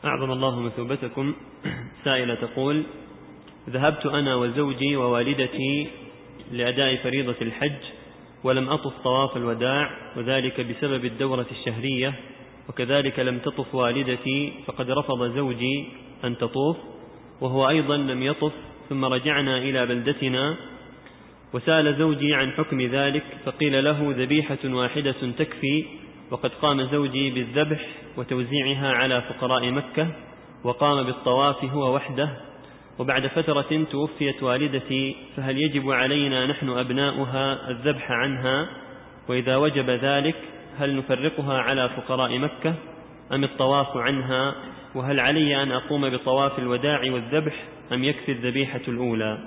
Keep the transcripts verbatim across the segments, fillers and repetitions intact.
أعظم الله مثوبتكم. سائلة تقول: ذهبت أنا وزوجي ووالدتي لأداء فريضة الحج ولم أطف طواف الوداع، وذلك بسبب الدورة الشهرية، وكذلك لم تطف والدتي، فقد رفض زوجي أن تطوف وهو أيضا لم يطف، ثم رجعنا إلى بلدتنا وسأل زوجي عن حكم ذلك، فقيل له ذبيحة واحدة تكفي، وقد قام زوجي بالذبح وتوزيعها على فقراء مكة وقام بالطواف هو وحده، وبعد فترة توفيت والدتي، فهل يجب علينا نحن أبناؤها الذبح عنها؟ وإذا وجب ذلك هل نفرقها على فقراء مكة أم الطواف عنها؟ وهل علي أن أقوم بطواف الوداع والذبح أم يكفي الذبيحة الأولى؟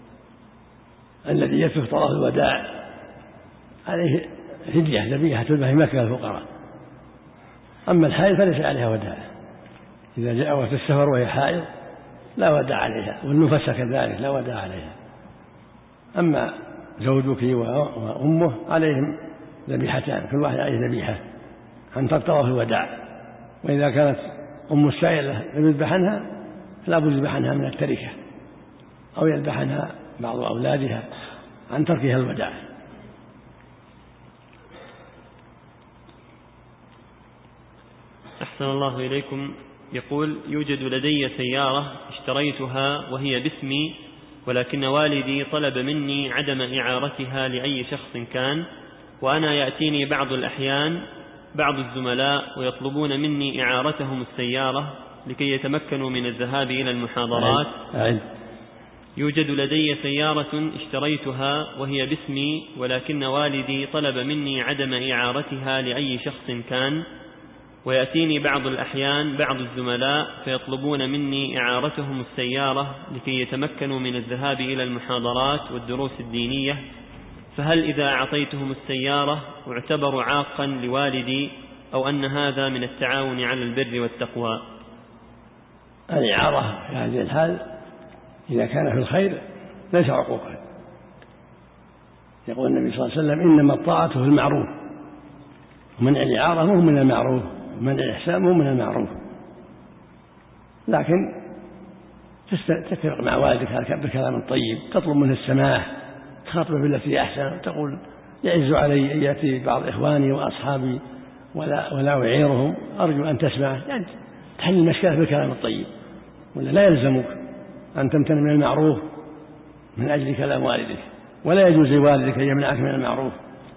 الذي يكفي طواف الوداع عليه فدية ذبيحة تذبح في مكة للفقراء، أما الحائض فليس عليها وداع، إذا جاء وقت السفر وهي حائض لا وداع عليها، والنفس كذلك لا وداع عليها. أما زوجك وأمه عليهم ذبيحتان، كل واحد عليه ذبيحة عن طواف الوداع، وإذا كانت أم السائلة لم يذبح عنها فلا بد يذبح عنها من التركة، أو يذبح عنها بعض أولادها عن تركها الوداع. أحسن الله إليكم. يقول: يوجد لدي سيارة اشتريتها وهي باسمي، ولكن والدي طلب مني عدم إعارتها لأي شخص كان، وأنا يأتيني بعض الأحيان بعض الزملاء ويطلبون مني إعارتهم السيارة لكي يتمكنوا من الذهاب إلى المحاضرات. يوجد لدي سيارة اشتريتها وهي باسمي، ولكن والدي طلب مني عدم إعارتها لأي شخص كان، ويأتيني بعض الأحيان بعض الزملاء فيطلبون مني إعارتهم السيارة لكي يتمكنوا من الذهاب إلى المحاضرات والدروس الدينية، فهل إذا أعطيتهم السيارة اعتبر عاقا لوالدي، أو أن هذا من التعاون على البر والتقوى؟ الإعارة في هذه الحال إذا كان في الخير ليس عقوقا. يقول النبي صلى الله عليه وسلم: إنما الطاعة في المعروف، ومنع الإعارة مو من المعروف، ومنع الإحسان مو من المعروف، لكن تتفق مع والدك بالكلام الطيب، تطلب منه السماح، تخاطبه بالتي أحسن، تقول: يعز علي أن يأتي بعض إخواني وأصحابي ولا, ولا أعيرهم، أرجو أن تسمع، يعني تحل المشكلة بالكلام الطيب، ولا لا يلزمك أن تمتنع من المعروف من أجل كلام والدك، ولا يجوز لوالدك أن يمنعك من المعروف.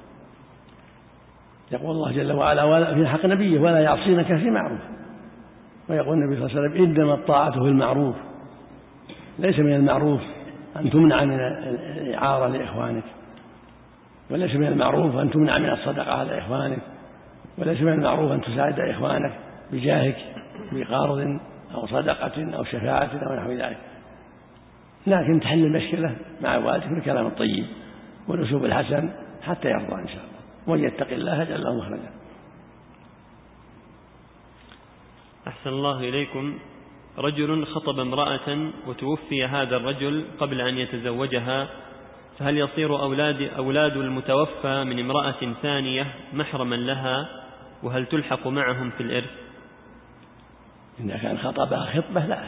يقول الله جل وعلا في حق نبيه: ولا يعصينك في معروف. ويقول النبي صلى الله عليه وسلم: إنما الطاعة في المعروف. ليس من المعروف أن تمنع من الإعارة لإخوانك، وليس من المعروف أن تمنع من الصدقة على إخوانك، وليس من المعروف أن تساعد إخوانك بجاهك بقرض أو صدقة أو شفاعة أو نحو ذلك، لكن تحل المشكلة مع والدك بالكلام الطيب والأسلوب الحسن حتى يرضى إن شاء الله، ومن يتق الله يجعل له مخرجا. أحسن الله إليكم. رجل خطب امرأة وتوفي هذا الرجل قبل أن يتزوجها، فهل يصير أولاد, أولاد المتوفى من امرأة ثانية محرما لها، وهل تلحق معهم في الإرث؟ إذا كان خطبها خطبة لا،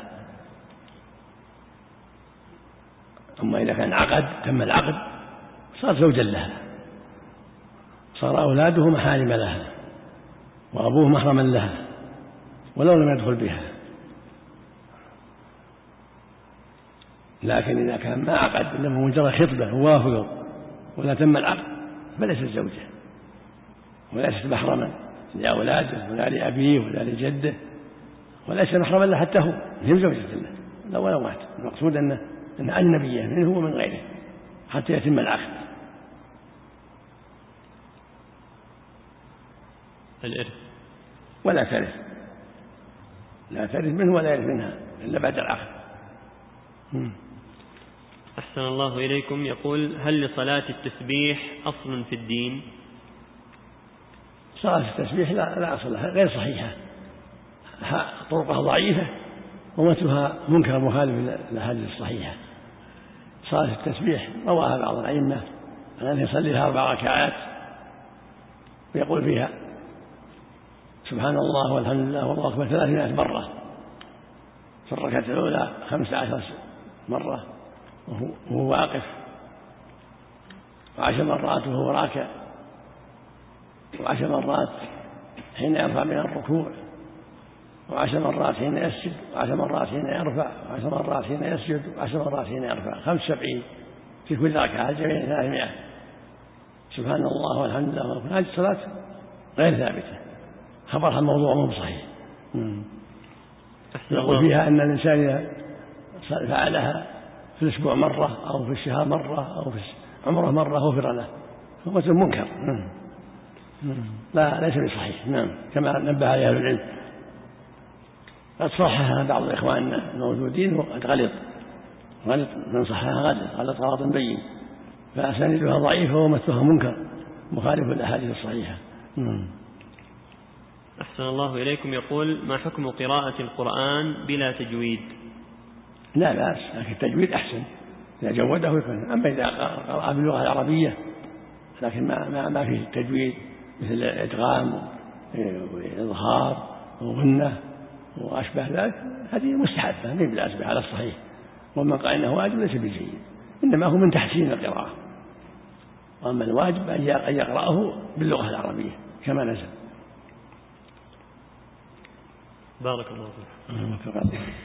أما إذا كان عقد تم العقد صار زوجا لها، صار أولاده محارم لها وأبوه محرما لها ولو لم يدخل بها. لكن إذا كان ما عقد إنما مجرد خطبة ووافقوا ولا تم العقد فليست زوجة وليست محرما لأولاده ولا لأبيه ولا لجده، وليس محرما له حتى هو، هي زوجة له لو ولا مات. المقصود أنه أن أجنبية منه ومن غيره حتى يتم العقد. الإرث ولا ترث، لا ترث منه ولا يرث منها إلا بعد العقد. أحسن الله إليكم. يقول: هل لصلاة التسبيح أصل في الدين؟ صلاة التسبيح لا, لا أصل لها، غير صحيحة، طرقها ضعيفة ومتنها منكر مخالف للأحاديث الصحيحة. صلاة التسبيح رواها بعض الأئمة أن يصليها أربع ركعات ويقول فيها سبحان الله والحمد لله والله أكبر ثلاثمائة مرة، في الركعة الأولى خمسة عشر مرة وهو واقف، وعشر مرات وهو راكع، وعشر مرات حين يرفع من الركوع، وعشر مرات حين يسجد، وعشر مرات حين يرفع، وعشر مرات حين يسجد، وعشر مرات حين يرفع، خمس وسبعين في كل ركعة، جميع ثلاثمائة. سبحان الله والحمد لله. هذه الصلاة غير ثابتة، خبرها الموضوع مو صحيح. يقول فيها أن الإنسان إذا فعلها في الأسبوع مرة أو في الشهر مرة أو في عمره مرة غفر له، هو منكر. لا ليس بصحيح. نعم، كما نبه عليه أهل العلم. قد صحها بعض إخواننا الموجودين وقد غلط غلط من صحها غلط غلط غلط بين، فأسانيدها ضعيفة ومثلها منكر مخالف للأحاديث الصحيحة. أحسن الله إليكم. يقول: ما حكم قراءة القرآن بلا تجويد؟ لا بأس، لكن التجويد أحسن إذا جوده يكون. أما إذا قرأ باللغة العربية لكن ما ما, ما فيه التجويد مثل الإدغام وإظهار وغنة وأشبه ذلك، هذه مستحبة من بالأسباب على الصحيح. ومن قال إنه واجب ليس بجيد، إنما هو من تحسين القراءة. وأما الواجب أن يقرأه باللغة العربية كما نزل. بارك الله فيك.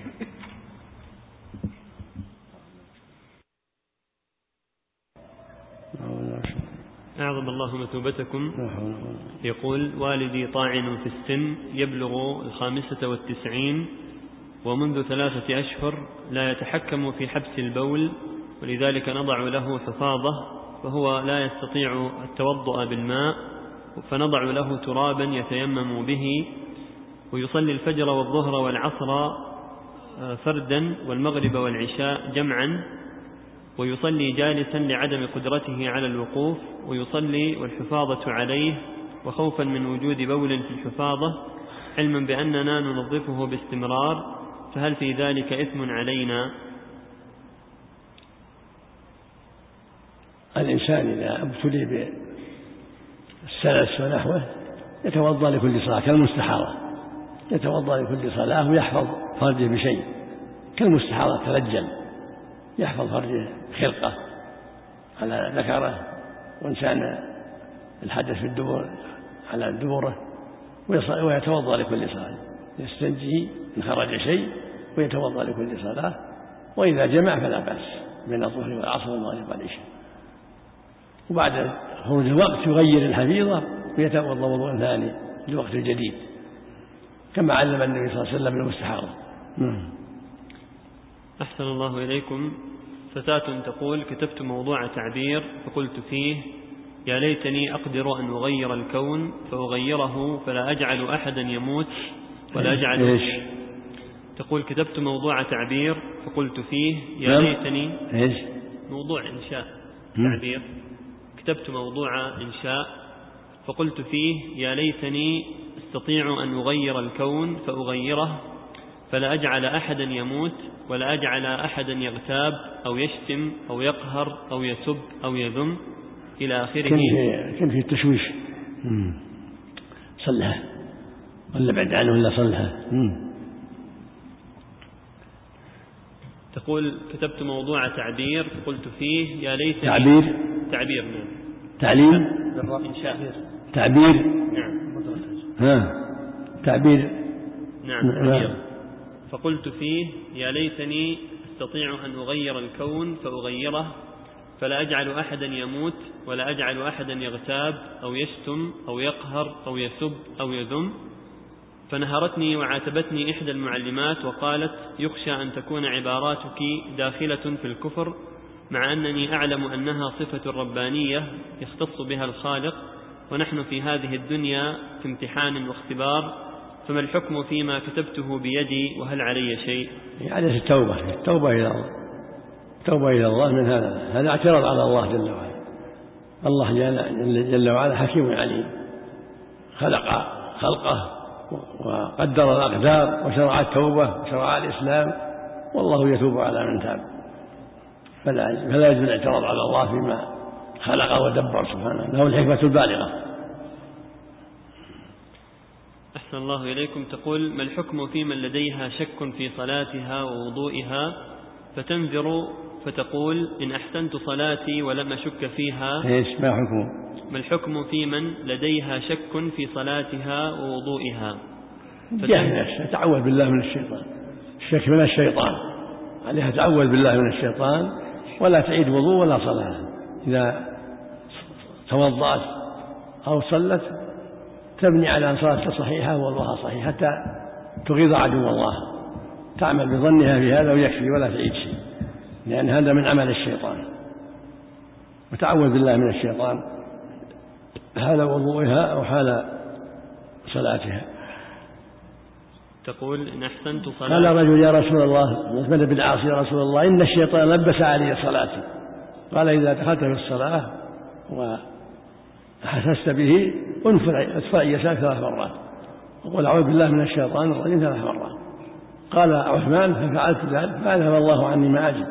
أعظم الله مثوبتكم. يقول: والدي طاعن في السن، يبلغ الخامسة والتسعين، ومنذ ثلاثة أشهر لا يتحكم في حبس البول، ولذلك نضع له حفاظة، فهو لا يستطيع التوضؤ بالماء، فنضع له ترابا يتيمم به، ويصلي الفجر والظهر والعصر فردا والمغرب والعشاء جمعا، ويصلي جالسا لعدم قدرته على الوقوف، ويصلي والحفاظة عليه، وخوفا من وجود بول في الحفاظة، علما بأننا ننظفه باستمرار، فهل في ذلك إثم علينا؟ الإنسان إذا ابتلي بالسلس ونحوه يتوضأ لكل صلاة كالمستحاضة، يتوضأ لكل صلاة ويحفظ فرجه بشيء كالمستحاضة، ترجل يحفظ فرجه خلقه على ذكره، وإنسان الحدث في الدبر على دبره، ويتوضأ لكل صلاة، يستنجي إن خرج شيء ويتوضأ لكل صلاة. وإذا جمع فلا بأس بين الظهر والعصر والمغرب والعشاء، وبعد خروج الوقت يغير الحفيظة ويتوضأ وضوء ثاني للوقت الجديد كما علم النبي صلى الله عليه وسلم المستحاضة. أحسن الله إليكم. فتاة تقول: كتبت موضوع تعبير فقلت فيه: يا ليتني أقدر أن أغير الكون فأغيره فلا أجعل أحدا يموت ولا أجعل إيش؟ تقول: كتبت موضوع تعبير فقلت فيه: يا ليتني إيش؟ موضوع إنشاء تعبير. كتبت موضوع إنشاء فقلت فيه: يا ليتني أستطيع أن أغير الكون فأغيره فلا أجعل أحدا يموت ولا أجعل أحدا يغتاب أو يشتم أو يقهر أو يسب أو يذم إلى آخره. كم في التشويش. صلها ولا بعد عنه ولا صلها. تقول: كتبت موضوع تعبير فقلت فيه: يا ليتني تعبير تعبير نعم تعليم إنشاء تعبير نعم ها تعبير نعم تعبير. فقلت فيه: يا ليتني أستطيع أن أغير الكون فأغيره فلا أجعل أحدا يموت ولا أجعل أحدا يغتاب أو يشتم أو يقهر أو يسب أو يذم. فنهرتني وعاتبتني إحدى المعلمات وقالت: يخشى أن تكون عباراتك داخلة في الكفر، مع أنني أعلم أنها صفة ربانية يختص بها الخالق، ونحن في هذه الدنيا في امتحان واختبار، فما الحكم فيما كتبته بيدي وهل علي شيء؟ عليه التوبة التوبة إلى الله التوبة إلى الله من هذا هذا اعتراض على الله جل وعلا. الله جل وعلا حكيم عليم، خلق خلقه وقدر الأقدار وشرع التوبة وشرع الإسلام، والله يتوب على من تاب، فلا يجوز الاعتراض على الله فيما خلق ودبر سبحانه، له الحكمة البالغة. أحسن الله إليكم. تقول: ما الحكم في من لديها شك في صلاتها ووضوئها فتنذر فتقول: إن أحسنت صلاتي ولم أشك فيها؟ إيش ما حكمه؟ ما الحكم في من لديها شك في صلاتها ووضوئها؟ جاهل، تعوذ بالله من الشيطان. الشك من الشيطان، عليها تعوذ بالله من الشيطان، ولا تعيد وضوء ولا صلاة. إذا توضأت أو صلت تبني على أن صلاتها صحيحة ووضوءها صحيح حتى تغيظ عدو الله، تعمل بظنها في هذا ويكفي ولا تعيد شيء، لأن هذا من عمل الشيطان. وتعوذ بالله من الشيطان حال وضوئها أو حال صلاتها. تقول: إن أحسنت صلاتي. قال رجل: يا رسول الله، مثل بن عاص: يا رسول الله، إن الشيطان لبس علي صلاتي. قال: إذا دخلت في الصلاة وحسست به ادفع يسارك ثلاث مرات وقل: أعوذ بالله من الشيطان الرجيم ثلاث مرات. قال عثمان: ففعلت ذلك فأذهب الله عني ما أجد.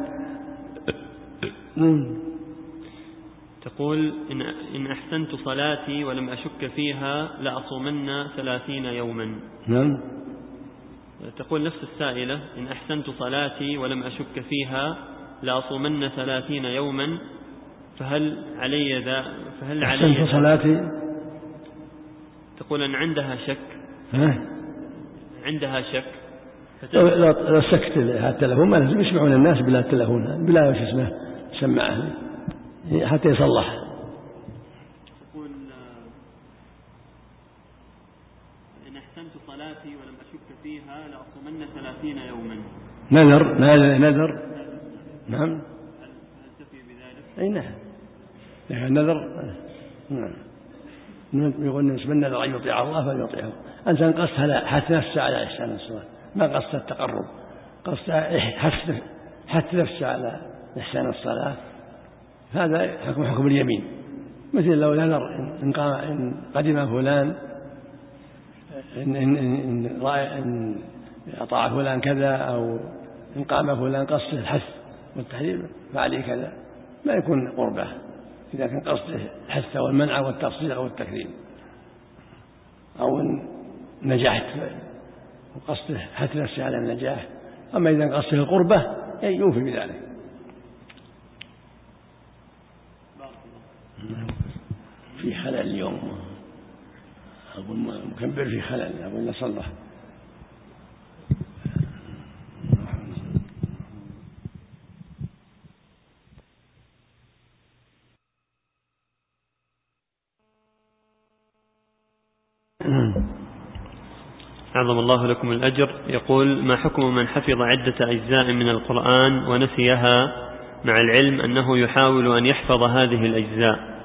تقول: إن, إن أحسنت صلاتي ولم أشك فيها لأصومن ثلاثين يوما. نعم. تقول نفس السائلة: إن أحسنت صلاتي ولم أشك فيها لأصومن ثلاثين يوما، فهل علي ذا فهل علي أحسنت صلاتي؟ تقول أن عندها شك. ها؟ عندها شك. لو سكت التلهون ما لازم يسمعون الناس بلا التلهون، بلا وش اسمه سماعه حتى يصلح. تقول: إن أحسنت صلاتي ولم أشك فيها لأصومن ثلاثين يوما. نذر نذر نعم. هل تفي بذلك؟ أي نعم. لكن نذر نعم. يقول نسبة النذر أن يطيع الله فليطيعه. أنت قصدت حث نفسه على إحسان الصلاة، ما قصدت التقرب، قصدت حث نفسه على إحسان الصلاة. هذا حكم حكم اليمين. مثل لو نذر إن, إن قدم فلان إن, إن, إن, إن أطاع فلان كذا، أو إن قام فلان، قصد الحث والتحريم فعليه كذا، ما يكون قربه إذا كان قصده الحث والمنع والتفصيل أو التكريم. أو إن نجحت وقصده حث نفسه على النجاح. أما إذا قصده القربة يوفي بذلك. في خلل اليوم، أقول مكبر في خلل، أقول نصلح. أعظم الله لكم الأجر. يقول: ما حكم من حفظ عدة أجزاء من القرآن ونسيها مع العلم أنه يحاول أن يحفظ هذه الأجزاء؟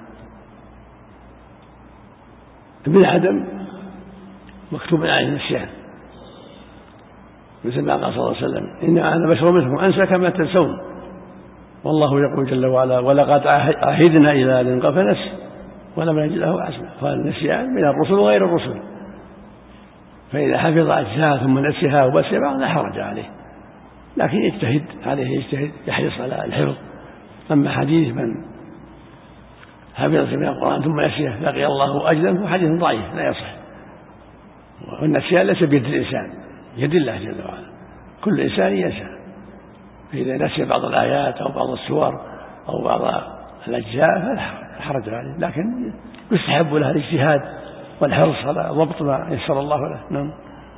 بالعدم مكتوب عليه النسيان، مثل ما قال صلى الله عليه وسلم: إن أنا بشر مثلكم أنسى كما تنسون. والله يقول جل وعلا: ولقد عهدنا إلى آدم فنسي ولم نجد له عزما. فالنسيان من الرسل وغير الرسل، فإذا حفظ أجزاء ثم نسيها وبسي بعض لا حرج عليه، لكن يجتهد عليه يجتهد يحرص على الحفظ. أما حديث من حفظ من القرآن ثم نسيه لقي الله أجلا هو حديث ضعيف لا يصح. والنسيان ليس بيد الإنسان، يد الله جل وعلا، كل إنسان ينسى. فإذا نسي بعض الآيات أو بعض السور أو بعض الأجزاء فلا حرج عليه، لكن يستحب له الاجتهاد والحرص على ضبط ما يسر الله له. نعم.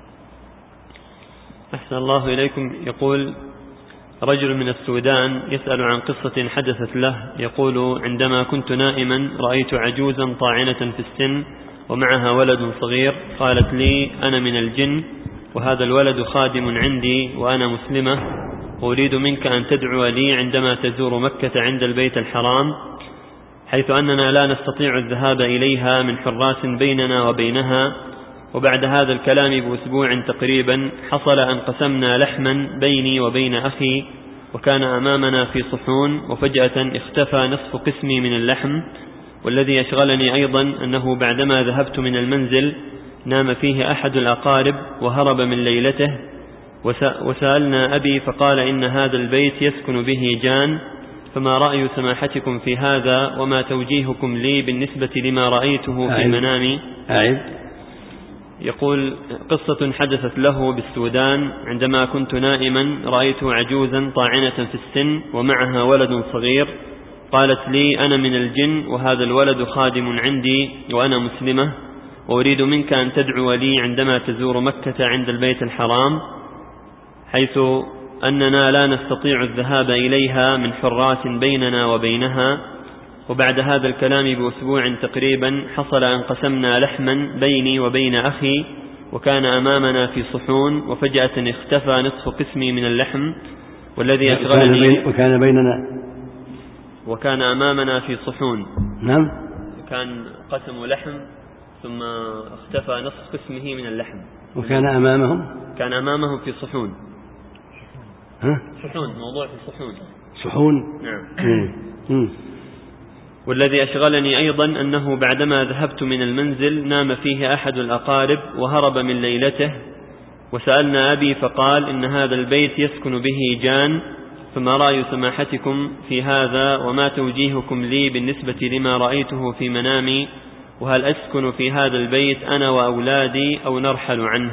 أحسن الله إليكم. يقول: رجل من السودان يسأل عن قصة حدثت له. يقول: عندما كنت نائما رأيت عجوزا طاعنة في السن ومعها ولد صغير، قالت لي: أنا من الجن وهذا الولد خادم عندي وأنا مسلمة، وأريد منك أن تدعو لي عندما تزور مكة عند البيت الحرام، حيث أننا لا نستطيع الذهاب إليها من حراس بيننا وبينها. وبعد هذا الكلام بأسبوع تقريبا حصل أن قسمنا لحما بيني وبين أخي، وكان أمامنا في صحون، وفجأة اختفى نصف قسمي من اللحم. والذي يشغلني أيضا أنه بعدما ذهبت من المنزل نام فيه أحد الأقارب وهرب من ليلته، وسألنا أبي فقال إن هذا البيت يسكن به جان. فما رأي سماحتكم في هذا، وما توجيهكم لي بالنسبة لما رأيته في منامي؟ أعيد. يقول: قصة حدثت له بالسودان: عندما كنت نائما رأيت عجوزا طاعنة في السن ومعها ولد صغير، قالت لي: أنا من الجن وهذا الولد خادم عندي وأنا مسلمة، وأريد منك أن تدعو لي عندما تزور مكة عند البيت الحرام، حيث أننا لا نستطيع الذهاب إليها من حراس بيننا وبينها. وبعد هذا الكلام بأسبوع تقريبا حصل أن قسمنا لحما بيني وبين أخي، وكان أمامنا في صحون، وفجأة اختفى نصف قسمي من اللحم، والذي أشغلني وكان بيننا وكان أمامنا في صحون. نعم. كان قسم لحم ثم اختفى نصف قسمه من اللحم. وكان أمامهم كان أمامهم في صحون. ها؟ صحون، موضوع في صحون. صحون. نعم. والذي أشغلني أيضا أنه بعدما ذهبت من المنزل نام فيه أحد الأقارب وهرب من ليلته، وسألنا أبي فقال: إن هذا البيت يسكن به جان، فما رأي سماحتكم في هذا، وما توجيهكم لي بالنسبة لما رأيته في منامي، وهل أسكن في هذا البيت أنا وأولادي أو نرحل عنه؟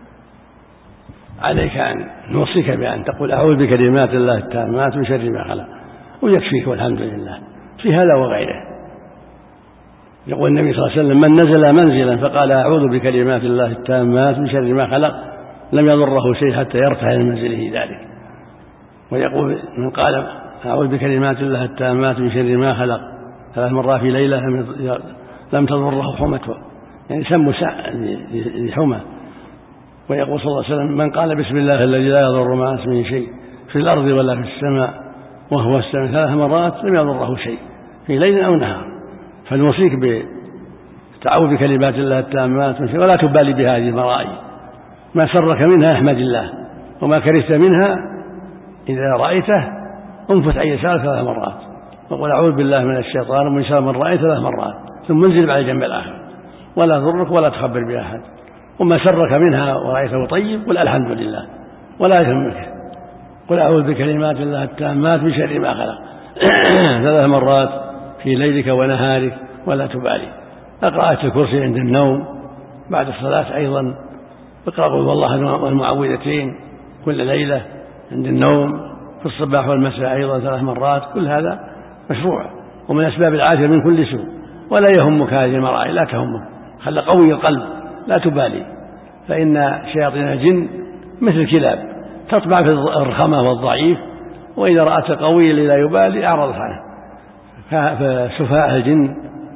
عليك أن نوصيك بأن تقول: أعوذ بكلمات الله التامات من شر ما خلق، ويكفيك والحمد لله في هذا وغيره. يقول النبي صلى الله عليه وسلم: من نزل منزلا فقال أعوذ بكلمات الله التامات من شر ما خلق لم يضره شيء حتى يرتحل من منزله ذلك. ويقول: من قال أعوذ بكلمات الله التامات من شر ما خلق ثلاث مرات في ليلة لم تضره حمته، يعني سم لحمى. ويقول صلى الله عليه وسلم: من قال بسم الله الذي لا يضر مع اسمه شيء في الأرض ولا في السماء وهو السماء ثلاث مرات لم يضره شيء في ليل أو نهار. فنوصيك بتعوذ بكلمات الله التامات من شر، ولا تبالي بهذه المرائي، ما سرك منها احمد الله، وما كرهت منها إذا رأيته انفث عن يسارك ثلاث مرات، وقل أعوذ بالله من الشيطان ومن شر من رأيت ثلاث مرات، ثم انزل بعد الجنب الآخر، ولا ضرك ولا تخبر بأحد. وما سرك منها ورأيته طيب قل الحمد لله ولا يهمك، قل أعوذ بكلمات الله التامات من شر ما خلق ثلاث مرات في ليلك ونهارك ولا تبالي. اقرأ آية الكرسي عند النوم، بعد الصلاة أيضا اقرأ قل والله والمعوذتين كل ليلة عند النوم، في الصباح والمساء أيضا ثلاث مرات. كل هذا مشروع ومن أسباب العافية من كل سوء. ولا يهمك هذه المرائي، لا تهمك، خل قوي القلب لا تبالي، فإن شياطين الجن مثل الكلاب تطبع في الرخمة والضعيف، وإذا رأت القوي الذي لا يبالي أعرضت عنه. فسفهاء الجن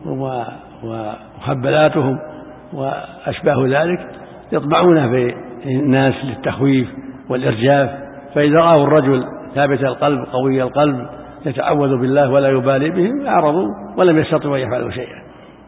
وخبلاتهم وأشباه ذلك يطبعون في الناس للتخويف والإرجاف، فإذا رأوا الرجل ثابت القلب قوي القلب يتعوذ بالله ولا يبالي بهم أعرضوا ولم يستطيعوا أن يفعلوا شيئا.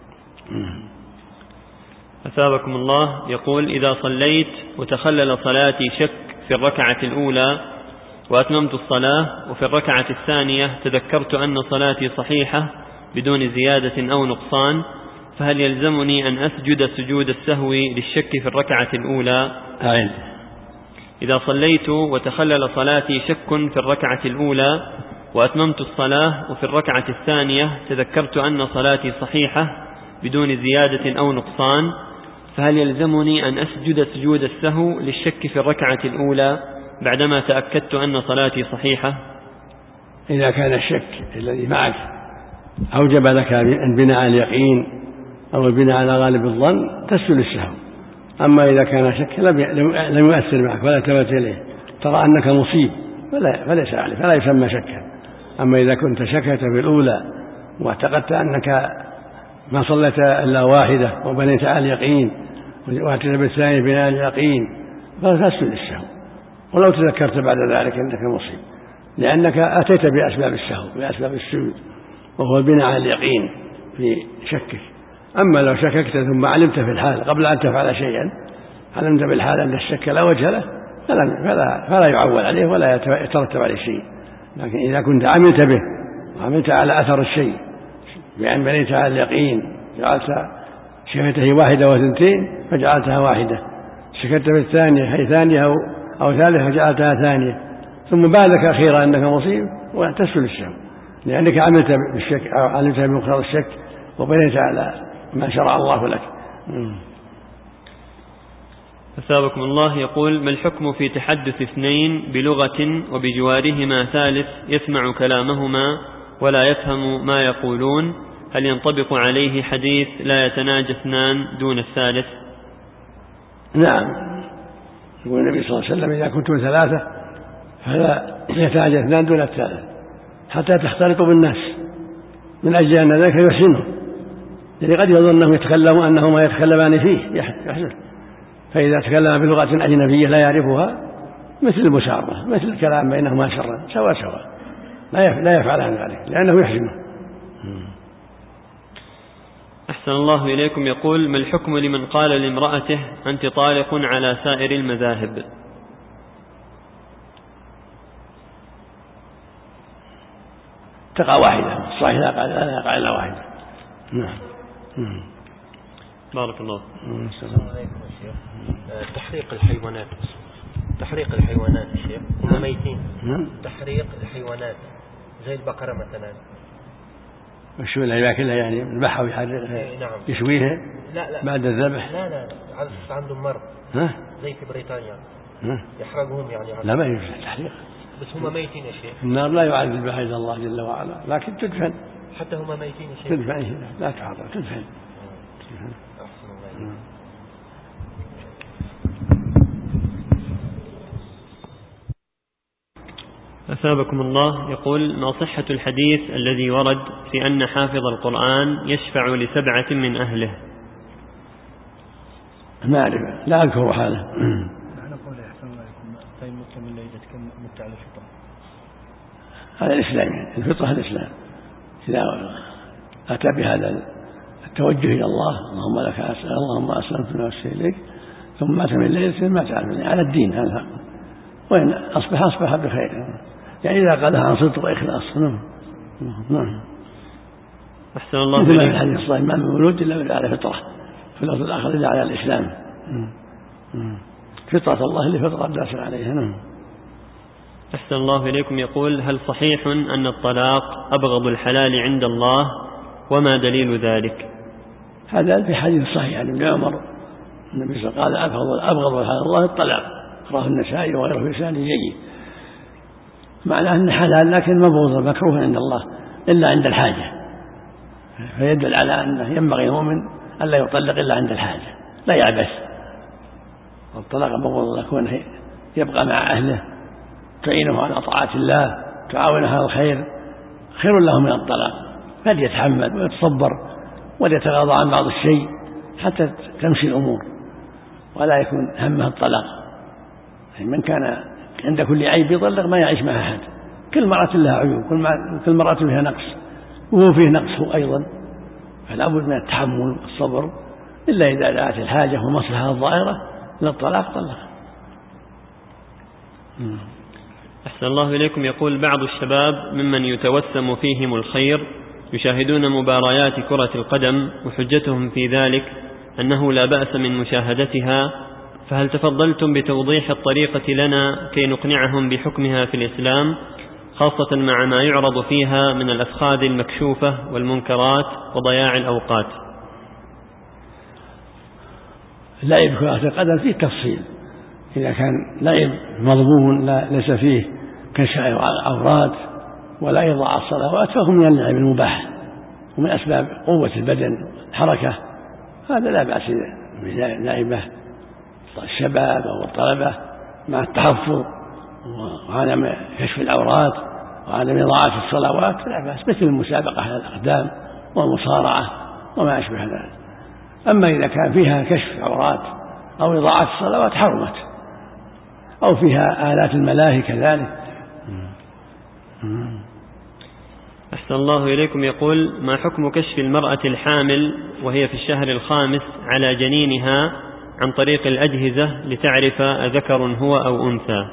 أثابكم الله. يقول: إذا صليت وتخلل صلاتي شك في الركعة الأولى وأتممت الصلاة، وفي الركعة الثانية تذكرت أن صلاتي صحيحة بدون زيادة أو نقصان، فهل يلزمني أن أسجد سجود السهو للشك في الركعة الأولى؟ آه. إذا صليت وتخلل صلاتي شك في الركعة الأولى وأتممت الصلاة، وفي الركعة الثانية تذكرت أن صلاتي صحيحة بدون زيادة أو نقصان، فهل يلزمني أن أسجد سجود السهو للشك في الركعة الأولى بعدما تأكدت أن صلاتي صحيحة؟ إذا كان الشك الذي معك أوجب لك البناء على اليقين أو البناء على غالب الظن تسجد السهو. أما إذا كان شك لم يؤثر معك ولا تبت إليه، ترى أنك مصيب، فليس عليه، فلا يسمى شكا. أما إذا كنت شكت في الأولى واعتقدت أنك ما صليت إلا واحدة وبنيت على اليقين واعتقدت بالثاني بناء اليقين فتسجد السهو، ولو تذكرت بعد ذلك أنك مصيب، لأنك أتيت بأسباب السهو بأسباب السجود وهو البناء على اليقين في شكك. أما لو شككت ثم علمت في الحال قبل أن تفعل شيئا، علمت بالحال أن الشك لا وجه له، فلا, فلا يعول عليه ولا يترتب عليه شيء. لكن إذا كنت عملت به وعملت على أثر الشيء بأن بنيت على اليقين، جعلت شكته واحدة وثنتين فجعلتها واحدة، شكت في الثانية هي ثانية أو, أو ثالثة فجعلتها ثانية، ثم بالك أخيرا أنك مصيب وتسهل السهو، لأنك عملت بالشك أو علمت بمقتضى الشك وبنيت على ما شرع الله لك. أثابكم الله. يقول: ما الحكم في تحدث اثنين بلغة وبجوارهما ثالث يسمع كلامهما ولا يفهم ما يقولون؟ هل ينطبق عليه حديث لا يتناجى اثنان دون الثالث؟ نعم، يقول النبي صلى الله عليه وسلم: إذا كنتم ثلاثة فلا يتناجى اثنان دون الثالث حتى تختلطوا بالناس، من أجل أن ذلك يحسنهم، يعني قد يظن أنهم يتكلموا أنهما يتكلمان فيه يحسن، فإذا تكلم بلغة أجنبية لا يعرفها مثل المشارة، مثل الكلام بينهما شرا سوا سوا لا يفعل عن ذلك لأنه يحزنه. أحسن الله إليكم. يقول: ما الحكم لمن قال لامرأته: أنت طالق على سائر المذاهب؟ تقع واحدة، صحيح لا يقع إلا واحدة. نعم. بارك الله. السلام عليكم يا شيخ. تحريق الحيوانات، تحريق الحيوانات يا شيخ، هم ميتين. تحريق الحيوانات زي البقرة مثلا، وشو اللي ياكلها يعني يذبحها ويحرقها؟ نعم. يشويها؟ لا لا بعد الذبح؟ لا لا عندهم مرض ها؟ زي في بريطانيا ها؟ يحرقهم يعني. لا ما يجوز التحريق، بس هم ميتين يا شيخ. النار لا يعذب بها إلا الله جل وعلا، لكن تدفن. حتى هم ميتين يا شيخ؟ تدفن، لا تحرق، تدفن. أحسن الله. أثابكم الله. يقول: ما صحة الحديث الذي ورد في أن حافظ القرآن يشفع لسبعة من أهله؟ ما أعرف، لا أذكر حاله. أنا قول أحسن الله يكون طيب مسلم اللي يتكلم مت على الفطرة، هذا الإسلام، الفطرة الإسلام. إذا أتى بهذا التوجه إلى الله: اللهم لك أسأل، اللهم أسلمت نفسي إليك، ثم مات من ليلة ما تعرفني على الدين هذا، وإن أصبح أصبح بخير، يعني إذا قالها عن صدق وإخلاص. نعم. أحسن الله مثل إليك. الحديث الصحيح: ما من مولود إلا على فطرة، في الأرض الآخر إلا على الإسلام. فطرة الله اللي فطر الناس عليها. نعم. أحسن الله إليكم. يقول: هل صحيح أن الطلاق أبغض الحلال عند الله؟ وما دليل ذلك؟ هذا في حديث صحيح عن ابن عمر، النبي صلى الله عليه وسلم قال: أبغض الحلال الله الطلاق، رواه النسائي وغيره في سند جيد. معناه أن حلال لكن مبغوض مكروه عند الله إلا عند الحاجة، فيدل على أنه ينبغي المؤمن ألا يطلق إلا عند الحاجة، لا يعبث. والطلاق مبغوض يكون يبقى مع أهله، تعينه على طاعة الله، تعاونه على الخير، خير له من الطلاق. قد يتحمل ويتصبر ويتغاضى عن بعض الشيء حتى تمشي الأمور، ولا يكون همه الطلاق. من كان عند كل عيب يطلق ما يعيش مع أحد، كل مرأة لها عيوب، كل مرأة فيها نقص، وهو فيه نقصه أيضا، فلا بد من التحمل والصبر، إلا إذا دعت الحاجة ومصلحة الظاهرة للطلاق طلق. أحسن الله إليكم. يقول: بعض الشباب ممن يتوسم فيهم الخير يشاهدون مباريات كرة القدم، وحجتهم في ذلك أنه لا بأس من مشاهدتها، فهل تفضلتم بتوضيح الطريقة لنا كي نقنعهم بحكمها في الإسلام، خاصة مع ما يعرض فيها من الأفخاذ المكشوفة والمنكرات وضياع الأوقات؟ لعب كرة القدم فيه تفصيل، إذا كان لعب مضمون لا ليس فيه كشف عورات ولا إضاعة الصلوات فهو من اللعب المباح ومن أسباب قوة البدن الحركة، هذا لا بأس لعبه الشباب أو الطلبة مع التحفظ وعدم كشف العورات وعدم إضاعة الصلوات لا بأس، مثل المسابقة على الأقدام والمصارعة وما أشبه ذلك. أما إذا كان فيها كشف عورات أو إضاعة الصلوات حرمت، أو فيها آلات الملاهي كذلك. أحسن الله إليكم. يقول: ما حكم كشف المرأة الحامل وهي في الشهر الخامس على جنينها عن طريق الأجهزة لتعرف أذكر هو أو أنثى؟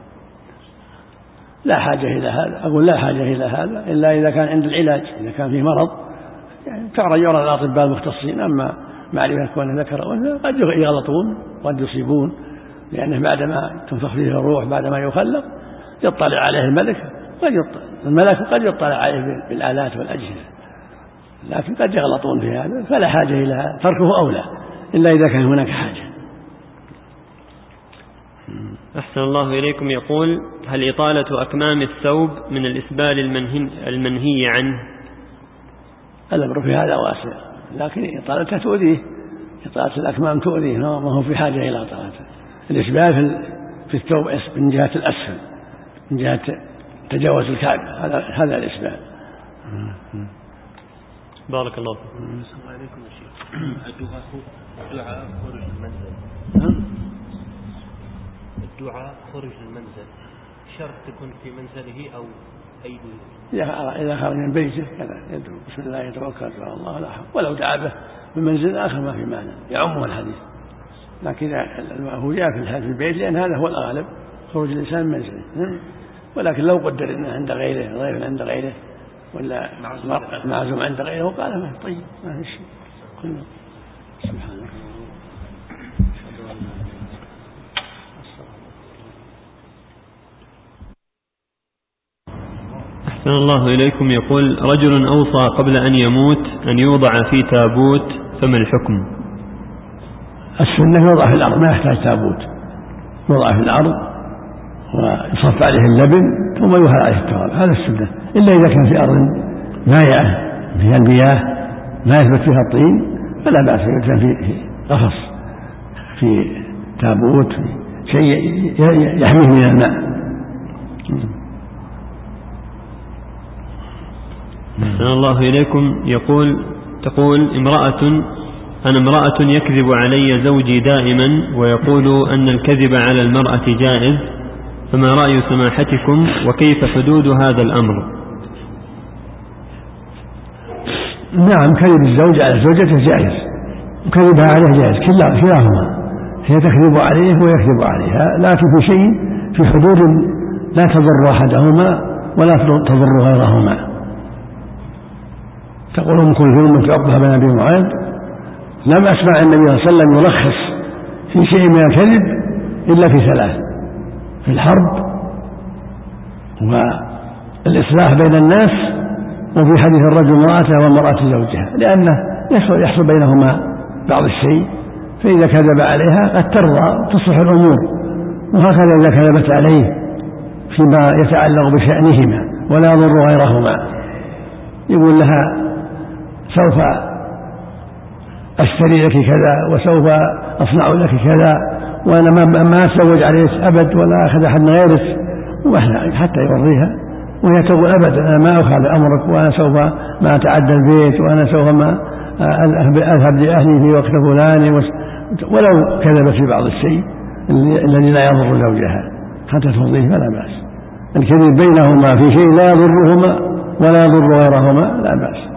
لا حاجة إلى هذا، أقول لا حاجة إلى هذا إلا إذا كان عند العلاج، إذا كان فيه مرض يعني ترى يرى الأطباء المختصين. أما معرفة كون ذكر أو أنثى قد يغلطون وقد يصيبون، لأنه بعدما تنفخ فيه الروح بعدما يخلق يطلع عليه الملك، قد يطلع الملك قد يطلع عليه بالآلات والأجهزة، لكن قد يغلطون في هذا، فلا حاجة إلى هذا، تركه أولى إلا إذا كان هناك حاجة. أحسن الله إليكم. يقول: هل إطالة أكمام الثوب من الإسبال المنهي, المنهي عنه؟ الأمر في هذا واسع، لكن إطالتها تؤذيه، إطالة الأكمام تؤذيه، ما هو في حاجة إلى إطالتها. الإسبال في الثوب من جهة الأسفل، من جهة تجاوز الكعب، هذا هذا الإسبال. بارك الله فيك. السلام عليكم يا شيخ. الدعاء الدعاء خارج المنزل. الدعاء خارج المنزل شرط تكون في منزله أو أي إذا خرج من بيته كذا يدعو بسم الله يتوكل على الله لا حول، ولو دعا به من منزل آخر ما في معنى، يعم الحديث. لكن هو جاء في البيت لأن هذا هو الأغلب، خروج الإنسان من منزله. ولكن لو قدر أنه عند غيره، ضيف عند غيره، ولا معزوم عند غيره، قال ما طيب ما في شيء. كله سبحانك. أحسن الله إليكم. يقول: رجل أوصى قبل أن يموت أن يوضع في تابوت، فما الحكم؟ السنة يوضع في الأرض، ما يحتاج تابوت، يوضع في الأرض ويصف عليه اللبن ثم يوهى عليه التراب، هذا السنة. إلا إذا كان في أرض مائعة فيها المياه ما يثبت فيها الطين فلا بأس يدفن في قفص، في تابوت، في شيء يحميه من الماء. أحسن الله إليكم. يقول تقول امرأة: أنا امرأة يكذب علي زوجي دائما ويقول أن الكذب على المرأة جائز، فما رأي سماحتكم وكيف حدود هذا الأمر؟ نعم، كذب الزوج على زوجته جائز، وكذبها عليه جائز، كلاهما، هي تكذب عليه ويكذب عليها، لكن في شيء في حدود لا تضر أحدهما ولا تضر غيرهما. تقول أم كلثوم بنت عقبة بن أبي معيط: لم أسمع النبي صلى الله عليه وسلم يرخص في شيء من الكذب إلا في ثلاث: في الحرب، والإصلاح بين الناس، وفي حديث الرجل امرأته وامرأة زوجها، لأنه يحصل بينهما بعض الشيء، فإذا كذب عليها قد ترضى تصلح الأمور، وهكذا إذا كذبت عليه فيما يتعلق بشأنهما ولا يضر غيرهما، يقول لها: سوف أشتري لك كذا وسوف أصنع لك كذا، وأنا ما أتزوج عليك أبد ولا أخذ أحد غيرك، حتى يرضيها، وهي تقول: أبدا أنا ما أخذ أمرك، وأنا سوف ما أتعدى البيت، وأنا سوف ما أذهب لأهلي في وقت فلان، ولو كذبت في بعض الشيء الذي لا يضر زوجها حتى ترضيه فلا بأس. الكذب بينهما في شيء لا يضرهما ولا يضر غيرهما لا بأس.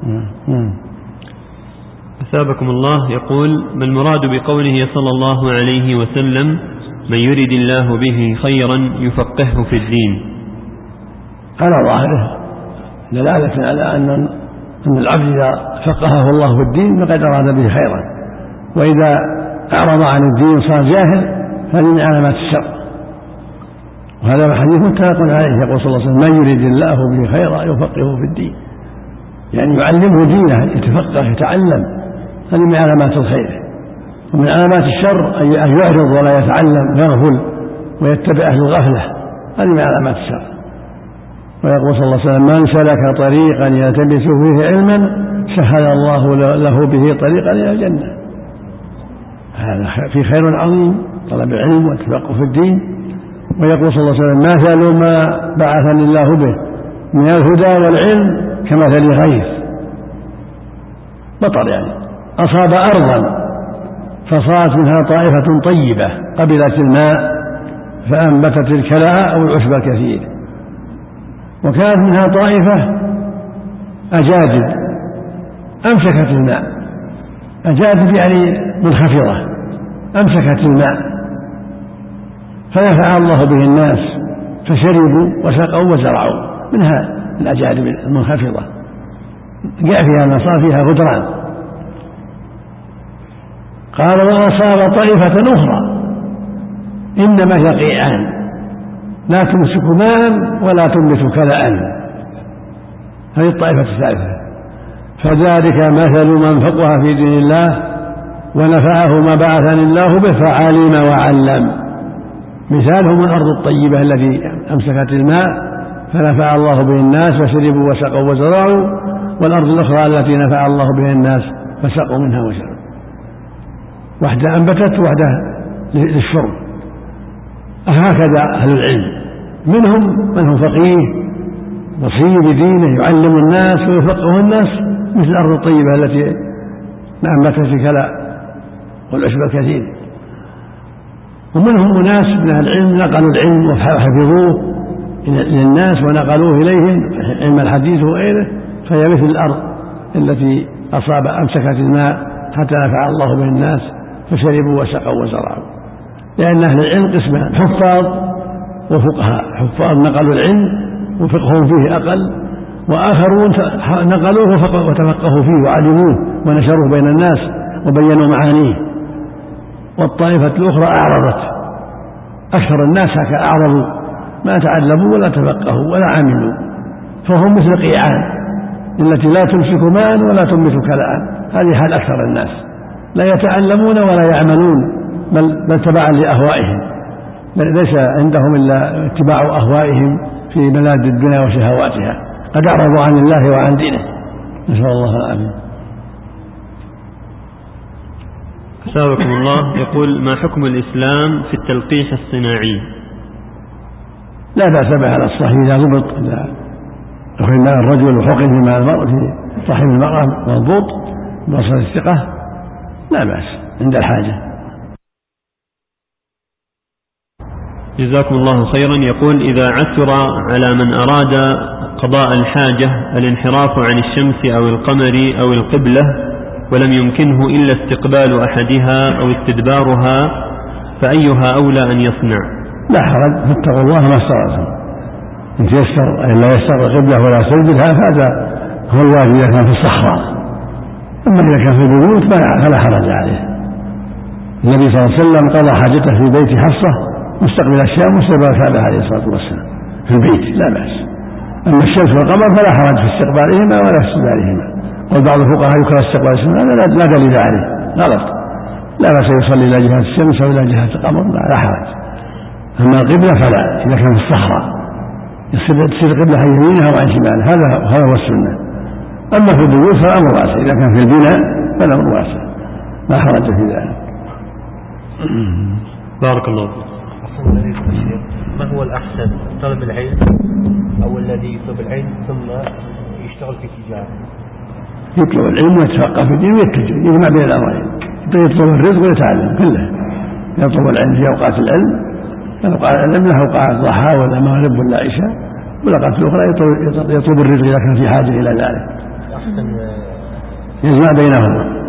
أثابكم الله. يقول: ما المراد بقوله صلى الله عليه وسلم: من يرد الله به خيرا يفقهه في الدين؟ على ظاهره دلالة على أن أن العبد إذا فقهه الله في الدين فقد أراد به خيرا، وإذا أعرض عن الدين صار جاهل فهذه من علامات الشر، وهذا حديث متفق عليه. يقول صلى الله عليه وسلم: من يرد الله به خيرا يفقهه في الدين، يعني يعلمه دينه، يتفقه يتعلم، هذه من علامات الخير. ومن علامات الشر أن يعرض ولا يتعلم، يغفل ويتبع أهل الغفلة، هذه من علامات الشر. ويقول صلى الله عليه وسلم: من سلك طريقا يلتمس فيه علما سهل الله له به طريقا إلى الجنة. هذا في خير عظيم، طلب العلم والتفقه في الدين. ويقول صلى الله عليه وسلم: مثل ما بعثني الله به من الهدى والعلم كمثل غيث، مطر يعني، أصاب أرضا فصارت منها طائفة طيبة قبلت الماء فأنبتت الكلاء أو العشب الكثير، وكانت منها طائفة أجادب أمسكت الماء، أجادب يعني منخفضة أمسكت الماء، فنفع الله به الناس فشربوا وسقوا وزرعوا، منها الأجادب المنخفضة جاء فيها ما صار فيها غدران. قال: وأصاب طائفة أخرى إنما هي قيعان لا تمسك ماء ولا تنبت كلاء، هذه الطائفة الثالثة. فذلك مثل من فقه في دين الله ونفعه ما بعثني الله به فعلم وعلم. مثالهم الأرض الطيبة التي أمسكت الماء فنفع الله به الناس فشربوا وسقوا وزرعوا، والأرض الأخرى التي نفع الله به الناس فسقوا منها وشربوا. واحدة أنبتت وواحدة للشرب. هكذا أهل العلم، منهم من هو فقيه بصير بدينه يعلم الناس ويفقه الناس، مثل الأرض الطيبة التي أنبتت الكلاء والعشب الكثير. ومنهم أناس من أهل العلم نقلوا العلم وحفظوه للناس ونقلوه إليهم علم الحديث وغيره، فهي مثل الأرض التي أصاب أمسكت الماء حتى نفع الله به الناس فشربوا وسقوا وزرعوا. لأن أهل العلم قسمان، حفاظ وفقهاء. حفاظ نقلوا العلم وفقههم فيه أقل، وآخرون نقلوه وتفقهوا فيه وعلموه ونشروه بين الناس وبينوا معانيه. والطائفة الأخرى أعرضت، أكثر الناس هكا أعرضوا، ما تعلموا ولا تفقهوا ولا عملوا، فهم مثل قيعان التي لا تمسك ماء ولا تنبت كلاء. هذه حال أكثر الناس، لا يتعلمون ولا يعملون، بل, بل تبعا لأهوائهم، ليس عندهم إلا اتباع أهوائهم في ملاذ الدنيا وشهواتها، قد أعرضوا عن الله وعن دينه، نسأل الله العافية. أثابكم الله. يقول: ما حكم الإسلام في التلقيح الصناعي؟ لا بأس به على الصحيح إذا ضبط، إذا دخل مع الرجل وحقن مع المرأة في رحم المرأة مضبوط بوصل الثقة لا بأس عند الحاجة. جزاكم الله خيرا. يقول: إذا عثر على من أراد قضاء الحاجة الانحراف عن الشمس أو القمر أو القبلة ولم يمكنه إلا استقبال أحدها أو استدبارها، فأيها أولى أن يصنع؟ لا حرج، فاتقوا الله ما استطعتم، إن تيسر أن لا يستقبل القبلة ولا يستدبرها فهذا هو الواجب إذا كان في الصحراء. أما إذا كان في البيوت فلا حرج عليه. النبي صلى الله عليه وسلم قضى حاجته في بيت حفصة مستقبل الشام واستقبل الكعبة عليه الصلاة والسلام في البيت، لا بأس. أما الشمس والقمر فلا حرج في استقبالهما ولا في استدبارهما. وبعض الفقهاء يكره استقبال الشمس، هذا لا دليل عليه، غلط. لا بأس يصلي إلى جهة الشمس أو إلى جهة القمر، لا حرج. أما القبلة فلا، إذا كان في الصحراء يصير القبلة عن يمينها وعن شمالها، هذا هذا هو السنة. أما في البيوت فالأمر واسع، إذا كان في البناء فالأمر واسع، لا حرج في ذلك. بارك الله فيك. أحسن عليكم يا شيخ، ما هو الأحسن، طلب العلم أو الذي يطلب العلم ثم يشتغل في التجارة؟ يطلب العلم ويتفقه في الدين ويتجه، يجمع بين الأمرين، يطلب الرزق ويتعلم كله. يطلب العلم في أوقات العلم، أوقات العلم له أوقات الضحى ولا المغرب ولا العشاء، والأوقات الأخرى يطلب, يطلب الرزق إذا كان في حاجة إلى ذلك، يجمع بينهما.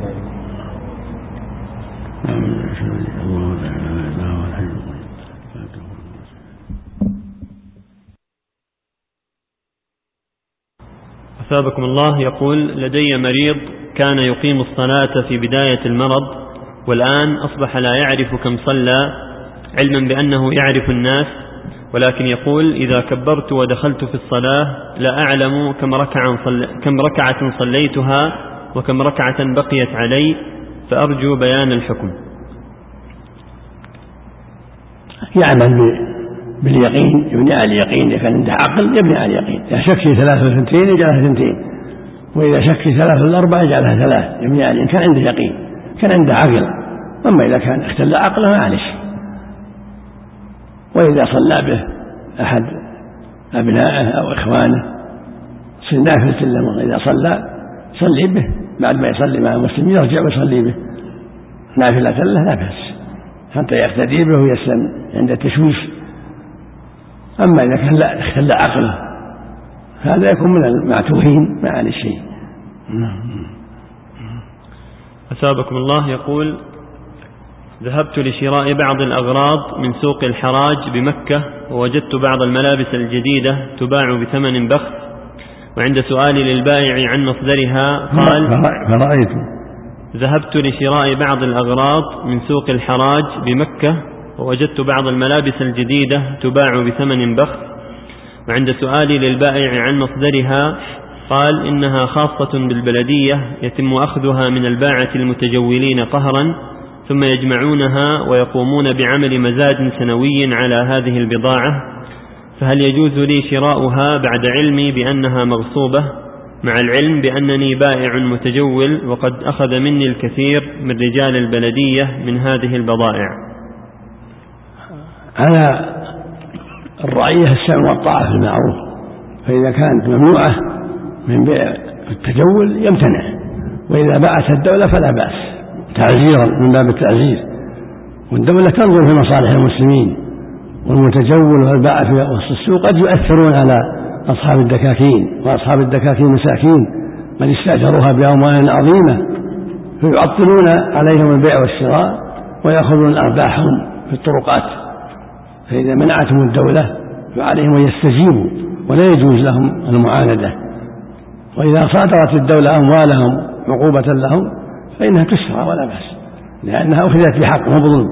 أثابكم الله. يقول: لدي مريض كان يقيم الصلاة في بداية المرض، والآن أصبح لا يعرف كم صلى، علما بأنه يعرف الناس، ولكن يقول: إذا كبرت ودخلت في الصلاة لا أعلم كم ركعة, صل... كم ركعة صليتها وكم ركعة بقيت علي، فأرجو بيان الحكم. يعمل باليقين، يبني على اليقين. إذا كان عنده عقل يبني على اليقين، إذا شك في ثلاثة وثنتين يجعلها ثنتين، وإذا شك في ثلاثة والأربعة يجعلها ثلاث، يبني على. إن كان عنده يقين، كان عنده عقل. أما إذا كان اختل عقله معلش. وإذا صلى به أحد أبنائه أو إخوانه صلى نافلة له، إذا صلى صلي به بعد ما يصلي مع المسلمين يرجع ويصلي به نافلة له، لا بأس، حتى يقتدي به ويسلم عند التشويش. أما إذا كان لا اختل عقله هذا يكون من المعتوهين ما عليه شيء. أثابكم الله. يقول: ذهبت لشراء بعض الأغراض من سوق الحراج بمكة، ووجدت بعض الملابس الجديدة تباع بثمن بخس، وعند سؤالي للبائع عن مصدرها قال: فرأيت ذهبت لشراء بعض الأغراض من سوق الحراج بمكة، ووجدت بعض الملابس الجديدة تباع بثمن بخس، وعند سؤالي للبائع عن مصدرها قال: إنها خاصة بالبلدية يتم أخذها من الباعة المتجولين قهرا، ثم يجمعونها ويقومون بعمل مزاد سنوي على هذه البضاعة، فهل يجوز لي شراؤها بعد علمي بأنها مغصوبة، مع العلم بأنني بائع متجول وقد أخذ مني الكثير من رجال البلدية من هذه البضائع؟ على الرعية السمع والطاعة في المعروف، فإذا كانت ممنوعة من بيع التجول يمتنع، وإذا باعت الدولة فلا بأس تعزيرا من باب التعزير، والدولة تنظر في مصالح المسلمين، والمتجول والبائع في وسط السوق قد يؤثرون على أصحاب الدكاكين، وأصحاب الدكاكين مساكين من استأجروها بأموال عظيمة فيعطلون عليهم البيع والشراء ويأخذون أرباحهم في الطرقات، فإذا منعتهم الدولة فعليهم أن يستجيبوا ولا يجوز لهم المعاندة، وإذا صادرت الدولة أموالهم عقوبة لهم فإنها تشرى ولا بأس، لأنها أخذت بحق مظلوم.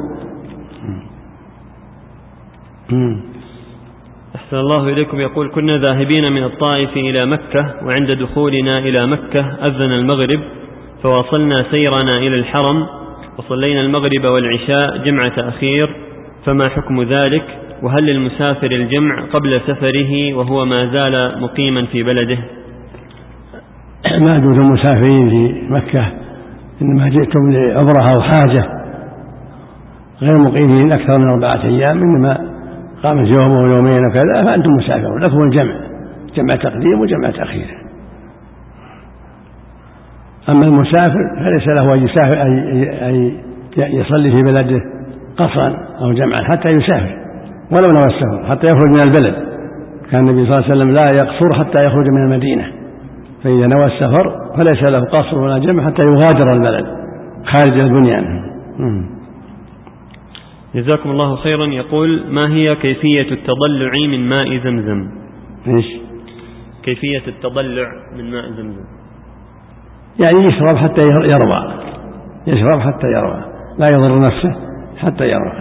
أحسن الله إليكم. يقول: كنا ذاهبين من الطائف إلى مكة، وعند دخولنا إلى مكة أذن المغرب، فواصلنا سيرنا إلى الحرم وصلينا المغرب والعشاء جمع تأخير، فما حكم ذلك؟ وهل للمسافر الجمع قبل سفره وهو ما زال مقيما في بلده؟ ما يجوز المسافرين في مكة، إنما جئتم لعمرة أو حاجة غير مقيمين أكثر من أربعة أيام، إنما قامت يوم ويومين وكذا فأنتم مسافرون، لكم الجمع، جمع تقديم وجمع تأخير. أما المسافر فليس له أن يسافر أن يصلي في بلده قصرا أو جمعا حتى يسافر ولو نوى السفر، حتى يخرج من البلد. كان النبي صلى الله عليه وسلم لا يقصر حتى يخرج من المدينة، فإذا نوى السفر فليس له قصر ولا جمع حتى يغادر البلد خارج البنيان. جزاكم الله خيرا. يقول: ما هي كيفية التضلع من ماء زمزم؟ إيش كيفية التضلع من ماء زمزم؟ يعني يشرب حتى يروى، يشرب حتى يروى، لا يضر نفسه حتى يروى.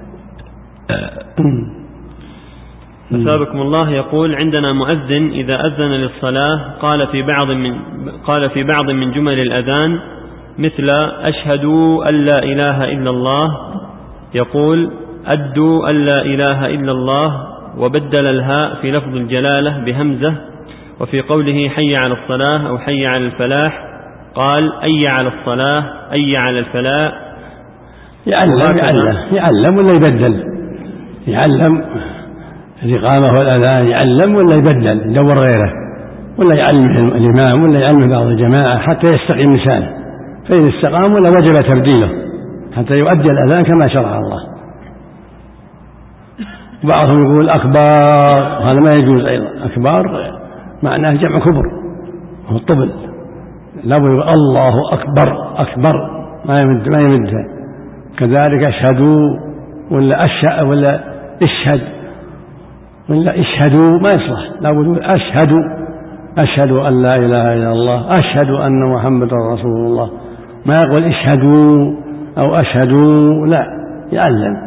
أثابكم الله. يقول: عندنا مؤذن إذا أذن للصلاة قال في بعض من قال في بعض من جمل الأذان مثل أشهد أن لا إله إلا الله، يقول: أدوا أن لا إله إلا الله، وبدل الهاء في لفظ الجلالة بهمزة، وفي قوله حي على الصلاة أو حي على الفلاح قال أي على الصلاة أي على الفلاح. يعلم يعلم يعلم ولا يبدل، يعلم الإقامة والأذان، يعلم ولا يبدل يدور غيره، ولا يعلم الإمام ولا يعلم بعض الجماعة حتى يستقيم لسانه، فإن استقام ولا وجب تبديله حتى يؤدي الأذان كما شرع الله. بعضهم يقول أكبر، هذا ما يجوز أيضا، أكبر معناه جمع كبر هو الطبل، لا يقول الله أكبر أكبر ما يمد ما يمدها. كذلك أشهدوا ولا أشهد ولا اشهد ولا اشهدوا ما يصلح، لا يقول أشهد أشهد أن لا إله إلا الله، أشهد أن محمد رسول الله، ما يقول اشهدوا أو أشهدوا، لا يعلم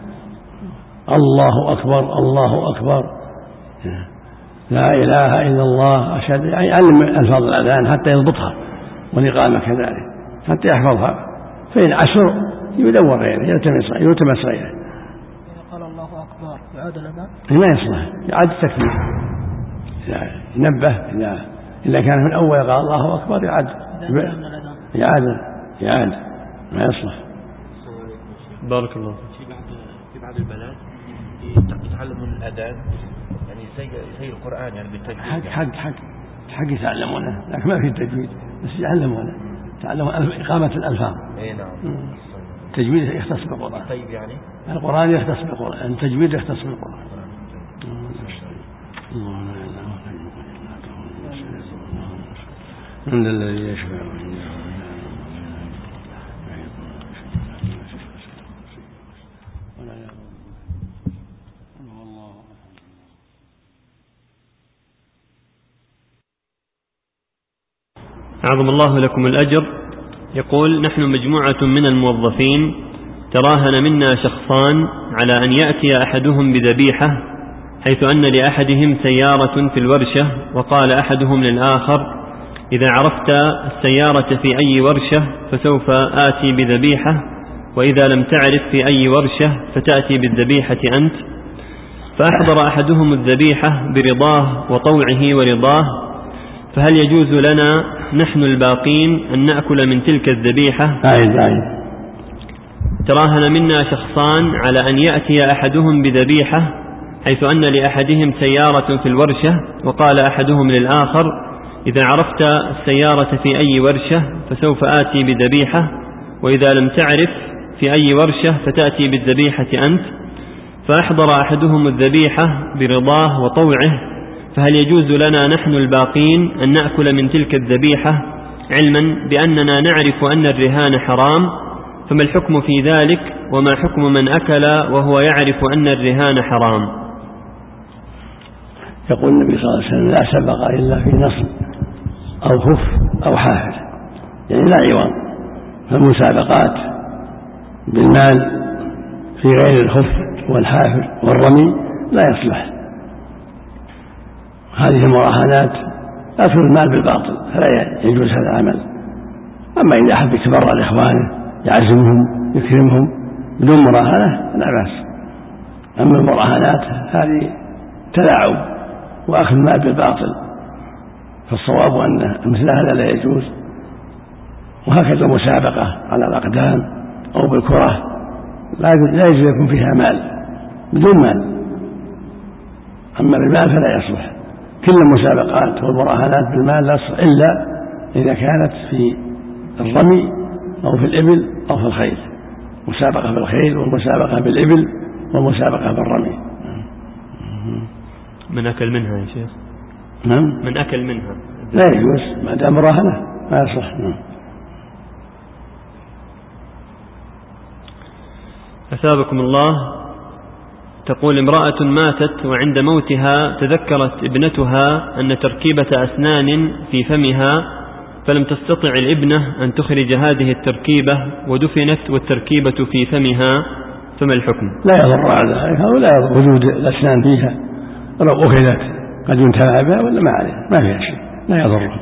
الله أكبر الله أكبر لا إله إلا الله أشهد، يعني يعلم ألفاظ الأذان حتى يضبطها، والإقامة كذلك حتى يحفظها، فإن عشر يدور غيره يلتمس غيره. إذا قال الله أكبر يعاد الأذان؟ ما يصلح، يعاد التكبير، ينبه إذا إذا كان من أول قال الله أكبر يعاد يعاد يعاد ما يصلح. بارك الله. في بعض البلاد يتعلمون الأذان يعني زي زي القرآن يعني بالتجويد، حق حق حق حق يتعلمونه، لكن ما في التجويد بس يعلمونه، تعلمون إقامة الألفاظ. أي نعم. التجويد يختص بالقرآن. طيب يعني القرآن يختص بالقرآن، التجويد يختص بالقرآن. عند الذي يشفع أعظم الله لكم الأجر. يقول: نحن مجموعة من الموظفين تراهن منا شخصان على أن يأتي أحدهم بذبيحة، حيث أن لأحدهم سيارة في الورشة، وقال أحدهم للآخر: إذا عرفت السيارة في أي ورشة فسوف آتي بذبيحة، وإذا لم تعرف في أي ورشة فتأتي بالذبيحة أنت. فأحضر أحدهم الذبيحة برضاه وطوعه ورضاه، فهل يجوز لنا نحن الباقين أن نأكل من تلك الذبيحة؟ عايد عايد. تراهن منا شخصان على أن يأتي أحدهم بذبيحة، حيث أن لأحدهم سيارة في الورشة، وقال أحدهم للآخر: إذا عرفت السيارة في أي ورشة فسوف آتي بذبيحة، وإذا لم تعرف في أي ورشة فتأتي بالذبيحة أنت. فأحضر أحدهم الذبيحة برضاه وطوعه، فهل يجوز لنا نحن الباقين أن نأكل من تلك الذبيحة، علما بأننا نعرف أن الرهان حرام؟ فما الحكم في ذلك، وما حكم من أكل وهو يعرف أن الرهان حرام؟ يقول النبي صلى الله عليه وسلم: لا سبق إلا في نصب أو خف أو حافل، يعني لا عوام. فالمسابقات بالمال في غير الخف والحافل والرمي لا يصلح. هذه المراهنات أكل المال بالباطل، فلا يجوز هذا العمل. أما إذا أحب يتبرع لإخوانه يعزمهم يكرمهم بدون مراهنة لا بأس. أما المراهنات هذه تلاعب وأخذ المال بالباطل، فالصواب أن مثل هذا لا يجوز. وهكذا المسابقة على الأقدام أو بالكرة لا يجوز يكون فيها مال بدون مال. أما بالمال فلا يصلح. كل المسابقات والمراهنات بالمال لا يصلح إلا إذا كانت في الرمي أو في الإبل أو في الخيل. مسابقة بالخيل والمسابقة بالإبل والمسابقة بالرمي. من أكل منها يا شيخ؟ نعم. من أكل منها لا يجوز ما دام مراهنة ما يصلح. نعم. أثابكم الله. تقول: امرأة ماتت وعند موتها تذكرت ابنتها أن تركيبة أسنان في فمها، فلم تستطع الابنة أن تخرج هذه التركيبة ودفنت والتركيبة في فمها، فما الحكم؟ لا يضر على ذلك ولا يضر وجود الأسنان فيها، ولو أخذت قد ينتفع بها ولا ما عليه، ما فيها شيء، لا يضر.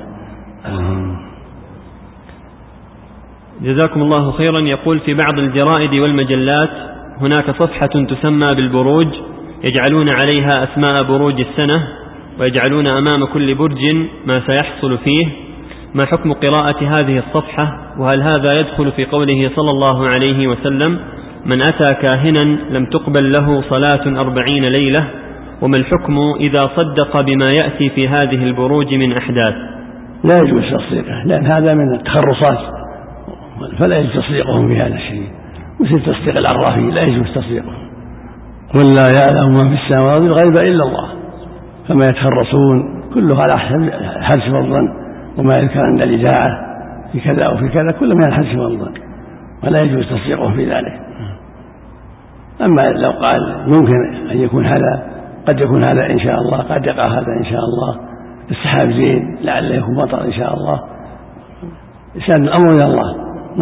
جزاكم الله خيرا. يقول: في بعض الجرائد والمجلات هناك صفحة تسمى بالبروج، يجعلون عليها أسماء بروج السنة، ويجعلون أمام كل برج ما سيحصل فيه، ما حكم قراءة هذه الصفحة؟ وهل هذا يدخل في قوله صلى الله عليه وسلم: من أتى كاهنا لم تقبل له صلاة أربعين ليلة؟ وما الحكم إذا صدق بما يأتي في هذه البروج من أحداث؟ لا يجوز تصديقه، لأن هذا من التخرصات، فلا يجوز تصديقهم في هذا الشيء، مثل تصديق العرافين لا يجوز تصديقهم. قل لا يعلم ما في السماوات الغيب إلا الله، فما يتخرصون كله على حدس والظن، وما يذكر أن الإذاعة في كذا أو في كذا كله من الحدس والظن، ولا يجوز تصديقهم في ذلك. أما لو قال ممكن أن يكون هذا، قد يكون هذا إن شاء الله، قد يقع هذا إن شاء الله، السحاب زين لعله يكون مطر إن شاء الله، إنسان الأمر إلى الله.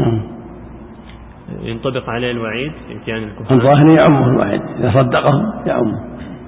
ينطبق عليه الوعيد في إتيان الكفار؟ الظاهر يعمه الوعيد، إذا صدقهم يعمه.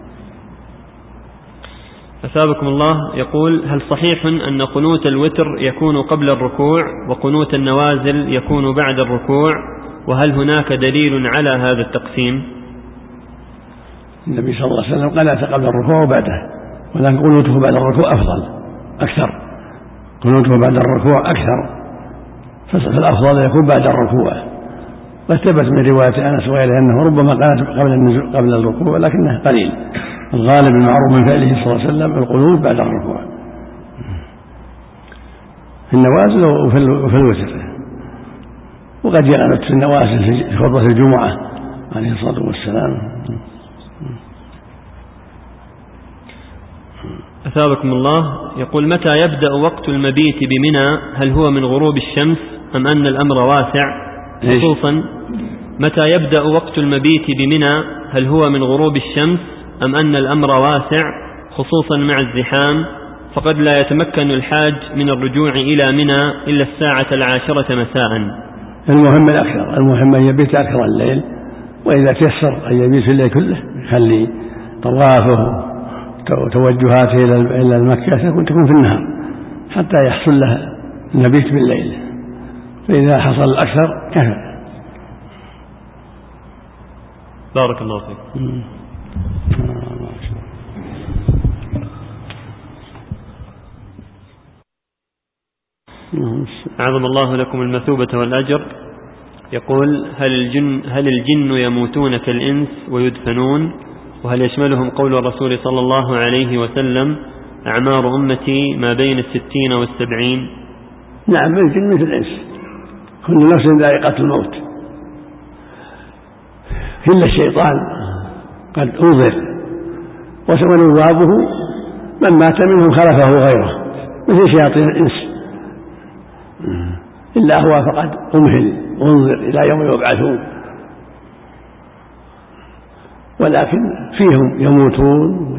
أثابكم الله. يقول: هل صحيح أن قنوت الوتر يكون قبل الركوع وقنوت النوازل يكون بعد الركوع؟ وهل هناك دليل على هذا التقسيم؟ النبي صلى الله عليه وسلم قنت قبل الركوع وبعده، ولكن قنوته بعد الركوع أفضل أكثر، قنوته بعد الركوع أكثر، فالأفضل يكون بعد الركوع. وثبت من رواية أنس وغيره أنه ربما قنت قبل النزول قبل الركوع، لكنه قليل. الغالب المعروف من فعله صلى الله عليه وسلم القنوت بعد الركوع في النوازل وفي الوتر، وقد يقنت في النوازل في خطبة الجمعة عليه الصلاة والسلام. أثابكم الله. يقول: متى يبدأ وقت المبيت بمنى؟ هل هو من غروب الشمس أم أن الأمر واسع؟ خصوصا متى يبدأ وقت المبيت بمنى؟ هل هو من غروب الشمس أم أن الأمر واسع، خصوصا مع الزحام؟ فقد لا يتمكن الحاج من الرجوع إلى منى إلا الساعة العاشرة مساء. المهم الأكثر، المهم أن يبيت أكثر الليل، وإذا تيسر أن يبيت الليل كله، يخلي طوافه وتوجهاته إلى المكة تكون في النهار حتى يحصل له المبيت بالليل، فإذا حصل الأكثر كفى. بارك الله فيك. أعظم الله لكم المثوبة والأجر. يقول: هل الجن, هل الجن يموتون كالإنس ويدفنون؟ وهل يشملهم قول الرسول صلى الله عليه وسلم: أعمار أمتي ما بين الستين والسبعين؟ نعم، الجن مثل الإنس، كل نفس ذائقة الموت، إلا الشيطان قد أنظر وسنوابه من مات منهم خلفه غيره مثل شياطين الإنس، إلا هو فقد أمهل انظر إلى يوم يبعثون، ولكن فيهم يموتون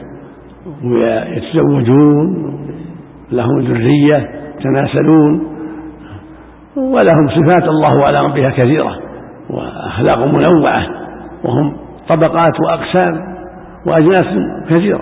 ويتزوجون، لهم ذرية يتناسلون، ولهم صفات الله أعلم بها كثيرة وأخلاق منوعة، وهم طبقات وأقسام وأجناس كثيرة.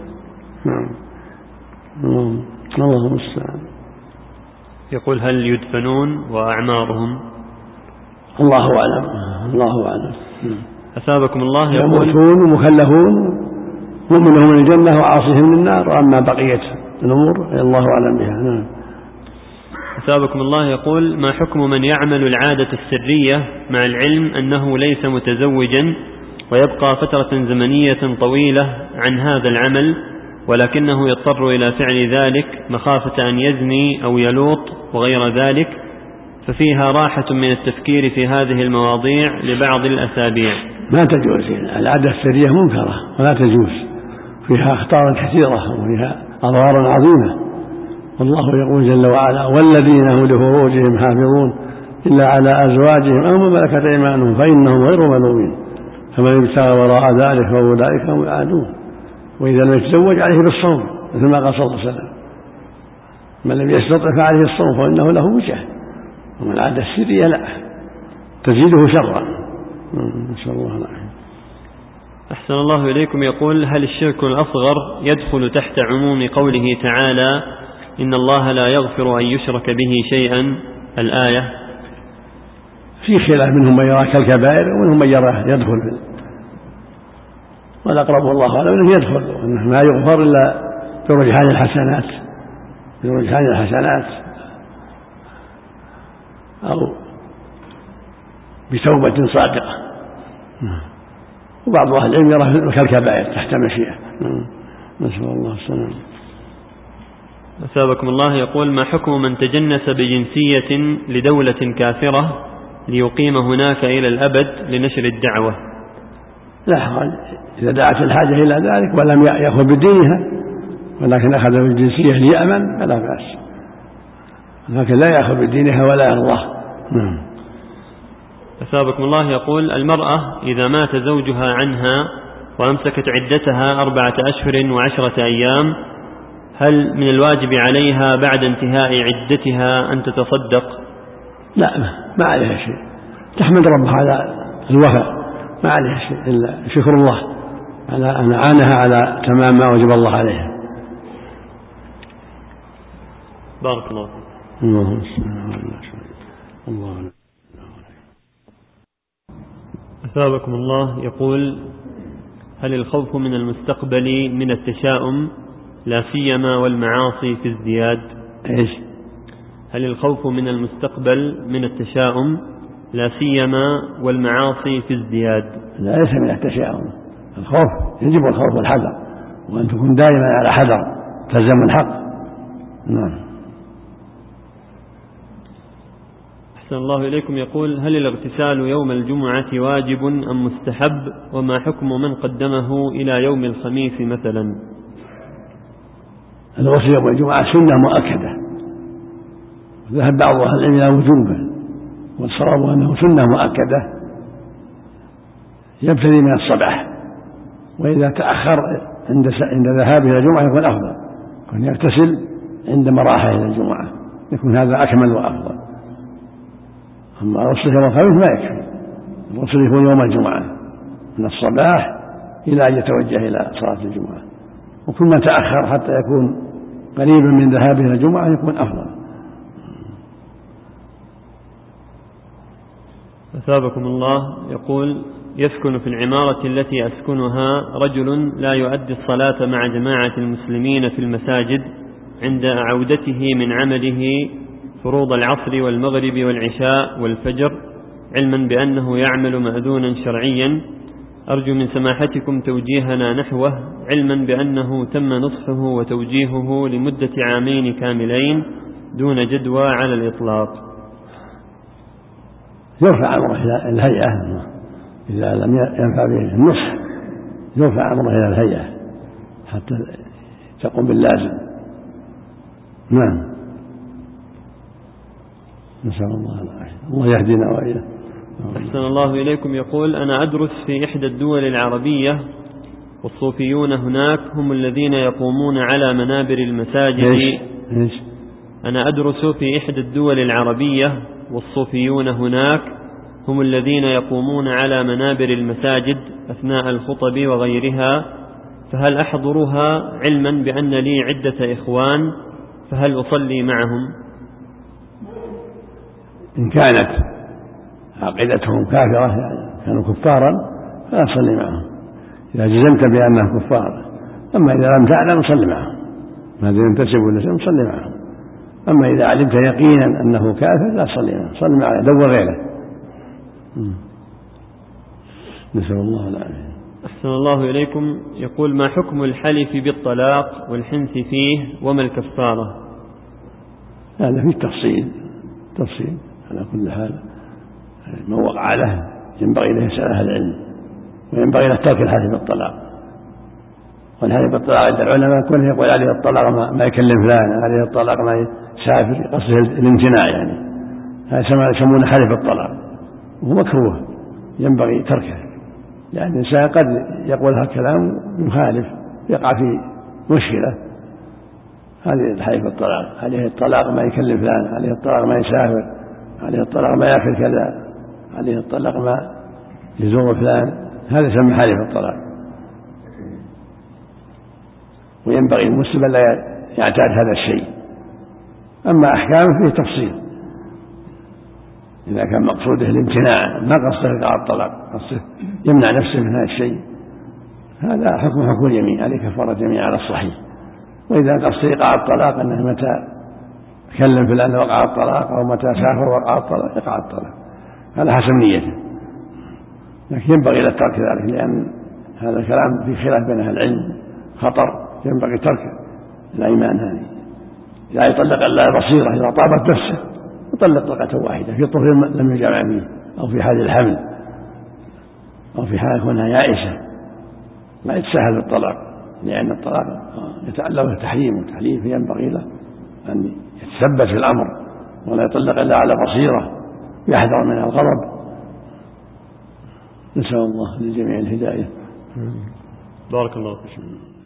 الله المستعان. يقول: هل يدفنون وأعمارهم؟ الله أعلم، الله أعلم. أثابكم الله. يقول: يموتون ومخلفون، مؤمنهم من الجنة وعاصيهم من النار، وأما بقية الأمور الله أعلم بها. نعم. أثابكم الله. يقول: ما حكم من يعمل العادة السرية مع العلم أنه ليس متزوجا ويبقى فترة زمنية طويلة عن هذا العمل، ولكنه يضطر إلى فعل ذلك مخافة أن يزني أو يلوط وغير ذلك، ففيها راحة من التفكير في هذه المواضيع لبعض الأسابيع؟ ما تجوز، العادة السرية منكرة ولا تجوز، فيها أخطار كثيرة وفيها أضرار عظيمة، والله يقول جل وعلا: والذين هم لفروجهم حافظون إلا على أزواجهم أو ما ملكت أيمانهم فإنهم غير ملومين، فمن ابتغى وراء ذلك فأولئك هم العادون. وإذا لم يتزوج عليه بالصوم، مثل ما قال صلى الله عليه وسلم: من لم يستطع فعليه الصوم فإنه له وجه. ومن العادة السرية لا، تزيده شرا، نسأل الله العافية. أحسن الله إليكم. يقول: هل الشرك الأصغر يدخل تحت عموم قوله تعالى: إن الله لا يغفر أن يشرك به شيئا، الآية؟ في خلاف، منهم من يرى كالكبائر ومنهم من يرى يدخل، والأقرب والله أعلم أنه يدخل، وأنه ما يغفر إلا برجحان الحسنات، برجحان الحسنات أو بتوبة صادقة. وبعض أهل العلم يرى كالكبائر تحت مشيئة. نسأل الله السلامة. أثابكم الله. يقول: ما حكم من تجنس بجنسية لدولة كافرة ليقيم هناك إلى الأبد لنشر الدعوة؟ لا حرج إذا دعت الحاجة إلى ذلك ولم يأخذ بدينها، ولكن أخذ بالجنسية ليأمن فلا بأس، لكن لا يأخذ بدينها ولا يرضاه. أثابكم الله. يقول: المرأة إذا مات زوجها عنها وأمسكت عدتها أربعة أشهر وعشرة أيام، هل من الواجب عليها بعد انتهاء عدتها أن تتصدق؟ لا، ما عليها شيء، تحمد ربها على الوفاء، ما عليها شيء إلا شكر الله على أن أعانها على تمام ما وجب الله عليها. بارك الله فيك. الله الله. أثابكم الله. يقول: هل الخوف من المستقبل من التشاؤم لا سيما والمعاصي في ازدياد؟ إيش؟ هل الخوف من المستقبل من التشاؤم لا سيما والمعاصي في ازدياد؟ لا، ليس من التشاؤم، الخوف يجب الخوف والحذر، وأن تكون دائما على حذر تلزم الحق. نعم. أحسن الله إليكم. يقول: هل الاغتسال يوم الجمعة واجب أم مستحب؟ وما حكم من قدمه إلى يوم الخميس مثلا؟ الغسل يوم الجمعة سنة مؤكدة، ذهب بعض أهل العلم إلى وجوبه، والصواب أنه سنة مؤكدة، يبتدي من الصباح، وإذا تأخر عند عند ذهابه إلى الجمعة يكون أفضل، يكون يغتسل عند مراحله إلى الجمعة، يكون هذا أكمل وأفضل. أما الغسل يوم الخميس ما يكفي، الغسل يكون يوم الجمعة من الصباح إلى أن يتوجه إلى صلاة الجمعة، وكل ما تأخر حتى يكون قريبا من ذهابه إلى الجمعة يكون أفضل. أثابكم الله. يقول: يسكن في العمارة التي أسكنها رجل لا يؤدي الصلاة مع جماعة المسلمين في المساجد عند عودته من عمله فروض العصر والمغرب والعشاء والفجر، علما بأنه يعمل مأذونا شرعيا. أرجو من سماحتكم توجيهنا نحوه، علما بأنه تم نصحه وتوجيهه لمدة عامين كاملين دون جدوى على الإطلاق. يرفع أمره إلى الهيئة إذا لم ينفع به النصح، يرفع أمره إلى الهيئة حتى تقوم باللازم. نعم، نسأل الله العافية، الله يهدينا وإياه. أحسن الله إليكم. يقول: أنا أدرس في إحدى الدول العربية، والصوفيون هناك هم الذين يقومون على منابر المساجد. إيش؟ إيش؟ أنا أدرس في إحدى الدول العربية، والصوفيون هناك هم الذين يقومون على منابر المساجد أثناء الخطب وغيرها، فهل أحضرها علما بأن لي عدة إخوان؟ فهل أصلي معهم؟ إن كانت عقيدتهم كافرة يعني كانوا كفارا فلا تصلي معهم، إذا جزمت بأنهم كفار. أما إذا لم تعلم صلي معهم، ما دام ينتسبوا لشيء صلي معهم. أما إذا علمت يقينا أنه كافر لا تصلي معه، صلي معه دور غيره. نسأل الله العافية. أحسن الله إليكم. يقول: ما حكم الحلف بالطلاق والحنث فيه، وما الكفارة؟ هذا فيه تفصيل تفصيل على كل حال. من وقع له ينبغي له يسأل أهل العلم، وينبغي له ترك الحلف بالطلاق. والحلف بالطلاق عند العلماء كله يقول عليه الطلاق ما يكلم فلان، عليه الطلاق ما يسافر، قصده الامتناع يعني. هذا يسمونه حلف الطلاق، وهو مكروه ينبغي تركه، لأن الإنسان قد يقول هالكلام مخالف يقع في مشكلة. هذه الحلف بالطلاق، عليه الطلاق ما يكلم فلان، عليه الطلاق ما يسافر، عليه الطلاق ما يأكل كذا، عليه الطلاق ما يزور فلان، هذا يسمى حلف الطلاق. وينبغي المسلم لا يعتاد هذا الشيء. أما أحكامه فيه تفصيل، إذا كان مقصوده الامتناع ما قصده على الطلاق، قصده يمنع نفسه من هذا الشيء، هذا حكم حكم اليمين، عليه كفارة يمين على الصحيح. وإذا قصده يقع الطلاق أنه متى تكلم فلان وقع الطلاق، أو متى سافر وقع الطلاق، يقع الطلاق على حسب نيته. لكن ينبغي لا ترك ذلك، لأن هذا الكلام في خلاف بين أهل العلم خطر، ينبغي ترك الأيمان هذه. إذا يطلق إلا بصيرة، إذا طابت نفسه يطلق طلقة واحدة في طهر لم يجمع فيه، أو في حال الحمل، أو في حال كونها يائسة، لا يتساهل بالطلاق، لأن الطلاق يتعلق بالتحريم والتحليل، فينبغي له أن يتثبت في الأمر ولا يطلق إلا على بصيرة، يحذر من الغضب. نسأل الله للجميع الهداية. بارك الله فيكم.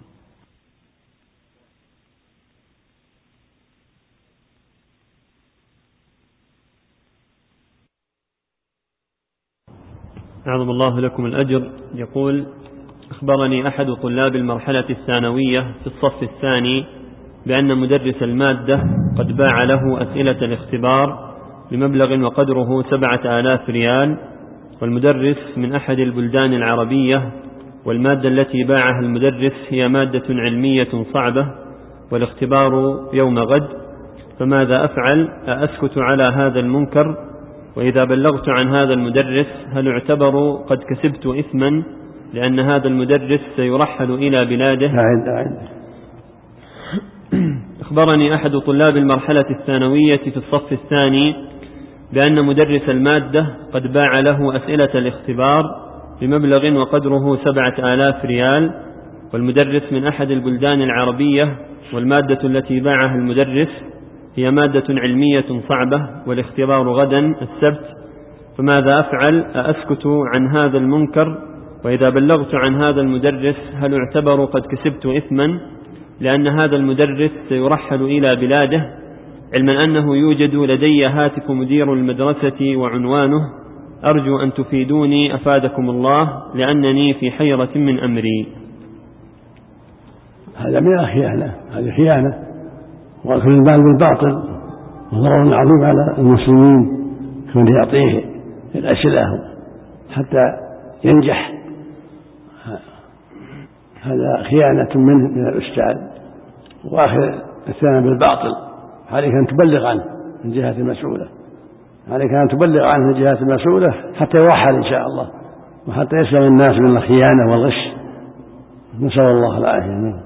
أعظم الله لكم الأجر. يقول: أخبرني أحد طلاب المرحلة الثانوية في الصف الثاني بأن مدرس المادة قد باع له أسئلة الاختبار بمبلغ وقدره سبعة آلاف ريال، والمدرس من أحد البلدان العربية، والمادة التي باعها المدرس هي مادة علمية صعبة، والاختبار يوم غد، فماذا أفعل؟ أسكت على هذا المنكر؟ وإذا بلغت عن هذا المدرس هل اعتبر قد كسبت إثما، لأن هذا المدرس سيرحل إلى بلاده؟ أخبرني أحد طلاب المرحلة الثانوية في الصف الثاني بأن مدرس المادة قد باع له أسئلة الاختبار بمبلغ وقدره سبعة آلاف ريال، والمدرس من أحد البلدان العربية، والمادة التي باعها المدرس هي مادة علمية صعبة، والاختبار غدا السبت، فماذا أفعل؟ أسكت عن هذا المنكر؟ وإذا بلغت عن هذا المدرس هل اعتبر قد كسبت إثما، لأن هذا المدرس سيرحل إلى بلاده، علما أنه يوجد لدي هاتف مدير المدرسة وعنوانه؟ أرجو أن تفيدوني أفادكم الله، لأنني في حيرة من أمري. هذا من الخيانة، هذه خيانة وأكل المال بالباطل، وضرر عظيم على المسلمين كون يعطيه الأسئلة حتى ينجح، هذا خيانة منه من الأستاذ وآخر الثاني بالباطل. عليك أن تبلغ عنه من جهة المسؤولة، عليك أن تبلغ عنه من جهة المسؤولة حتى يوحد إن شاء الله، وحتى يسلم الناس من الخيانة والغش، نسأل الله العافية.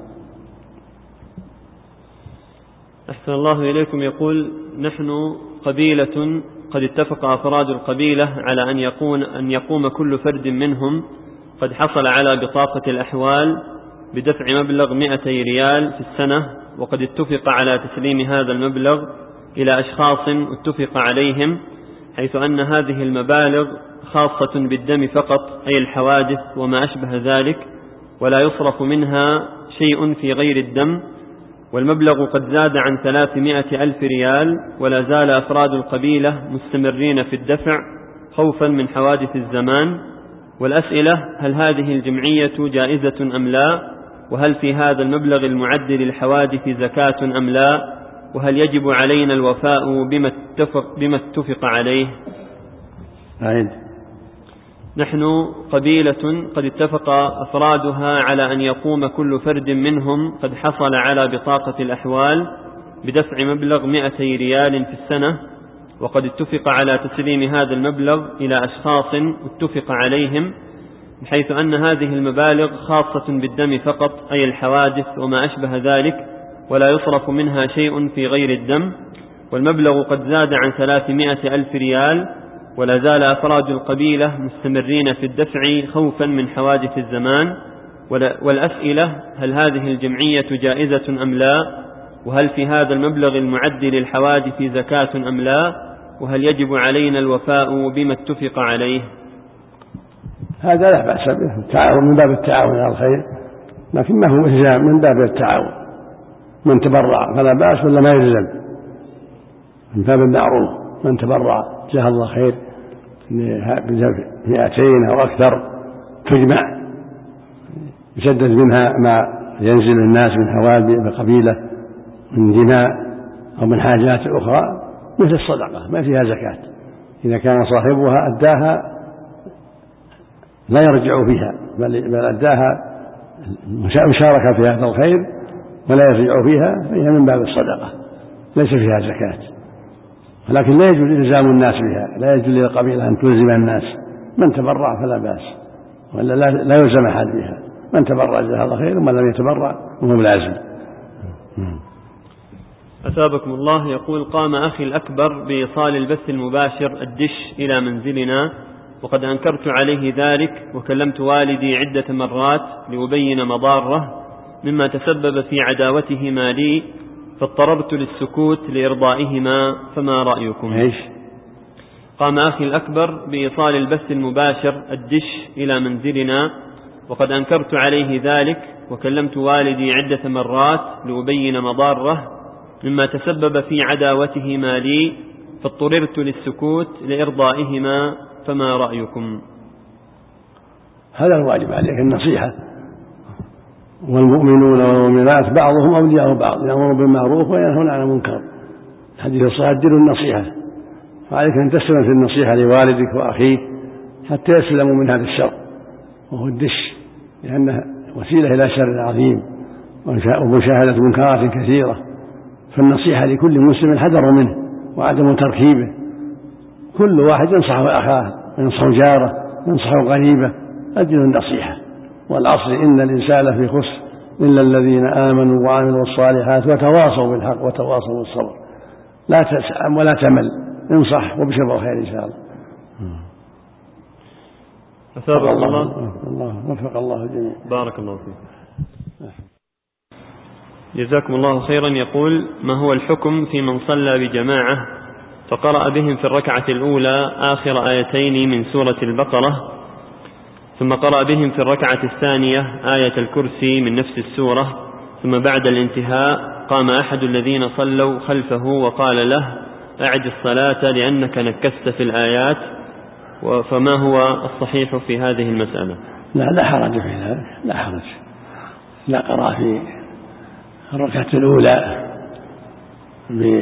أحسن الله إليكم. يقول: نحن قبيلة قد اتفق أفراد القبيلة على أن يقوم, أن يقوم كل فرد منهم قد حصل على بطاقة الأحوال بدفع مبلغ مئتي ريال في السنة، وقد اتفق على تسليم هذا المبلغ إلى أشخاص اتفق عليهم، حيث أن هذه المبالغ خاصة بالدم فقط، أي الحوادث وما أشبه ذلك، ولا يصرف منها شيء في غير الدم، والمبلغ قد زاد عن ثلاثمائة ألف ريال، ولا زال أفراد القبيلة مستمرين في الدفع خوفا من حوادث الزمان. والأسئلة: هل هذه الجمعية جائزة أم لا؟ وهل في هذا المبلغ المعد للحوادث زكاة أم لا؟ وهل يجب علينا الوفاء بما اتفق, بما اتفق عليه؟ عيد. نحن قبيلة قد اتفق أفرادها على أن يقوم كل فرد منهم قد حصل على بطاقة الأحوال بدفع مبلغ مئتي ريال في السنة، وقد اتفق على تسليم هذا المبلغ إلى أشخاص اتفق عليهم، بحيث أن هذه المبالغ خاصة بالدم فقط، أي الحوادث وما أشبه ذلك، ولا يصرف منها شيء في غير الدم، والمبلغ قد زاد عن ثلاثمائة ألف ريال، ولا زال أفراد القبيلة مستمرين في الدفع خوفا من حوادث الزمان. والأسئلة: هل هذه الجمعية جائزة أم لا؟ وهل في هذا المبلغ المعد للحوادث زكاة أم لا؟ وهل يجب علينا الوفاء بما اتفق عليه؟ هذا لا بأس به، التعاون من باب التعاون على الخير، لكن ما هو إلزام، من باب التعاون، من تبرع فلا بأس ولا ما يلزم، من باب المعروف، من تبرع جزاه الله خير مئتين أو أكثر تجمع يسدد منها ما ينزل الناس من حوادث القبيلة من دماء أو من حاجات أخرى مثل الصدقة ما فيها زكاة، إذا كان صاحبها أداها لا يرجع فيها، بل أداها مشاركة في هذا الخير ولا يرجع فيها، فهي من باب الصدقة ليس فيها زكاة. ولكن لا يجوز إلزام الناس بها، لا يجوز للقبيلة أن تلزم الناس، من تبرع فلا بأس، ولا لا يلزم أحد بها، من تبرع جزاه الله خير، ومن لم يتبرع وهو لازم. أثابكم الله. يقول: قام أخي الأكبر بإيصال البث المباشر الدش إلى منزلنا، وقد أنكرت عليه ذلك، وكلمت والدي عدة مرات لأبين مضاره، مما تسبب في عداوتهما لي، فاضطررت للسكوت لإرضائهما، فما رأيكم؟ إيش؟ قام أخي الأكبر بإيصال البث المباشر الدش إلى منزلنا، وقد أنكرت عليه ذلك، وكلمت والدي عدة مرات لأبين مضاره، مما تسبب في عداوتهما لي، فاضطررت للسكوت لإرضائهما، فما رأيكم؟ هذا الواجب عليك النصيحة، والمؤمنون والمؤمنات بعضهم أولياء بعض، يأمرون بالمعروف وينهون عن المنكر، الحديث الصحيح دين النصيحة، فعليك أن تسلم في النصيحة لوالدك وأخيك حتى يسلموا من هذا الشر وهو الدش، لأنه وسيلة إلى شر عظيم ومشاهدة منكرات كثيرة، فالنصيحة لكل مسلم حذر منه وعدم تركيبه، كل واحد ينصح أخاه، ينصح جاره، ينصح غريبه، أدين النصيحة. والعصر إن الإنسان في خسر إلا الذين آمنوا وعملوا الصالحات وتواصوا بالحق وتواصوا بالصبر. لا تسأم ولا تمل، انصح وبشر بالخير إن شاء الله. أثابك الله. الله وفق الله الجميع. بارك الله فيك. جزاكم الله خيرا. يقول: ما هو الحكم في من صلى بجماعة فقرأ بهم في الركعة الأولى آخر آيتين من سورة البقرة، ثم قرأ بهم في الركعة الثانية آية الكرسي من نفس السورة، ثم بعد الانتهاء قام أحد الذين صلوا خلفه وقال له: أعد الصلاة لأنك نكست في الآيات، فما هو الصحيح في هذه المسألة؟ لا لا حرج في ذلك، لا حرج، لا قرأ في الركعة الأولى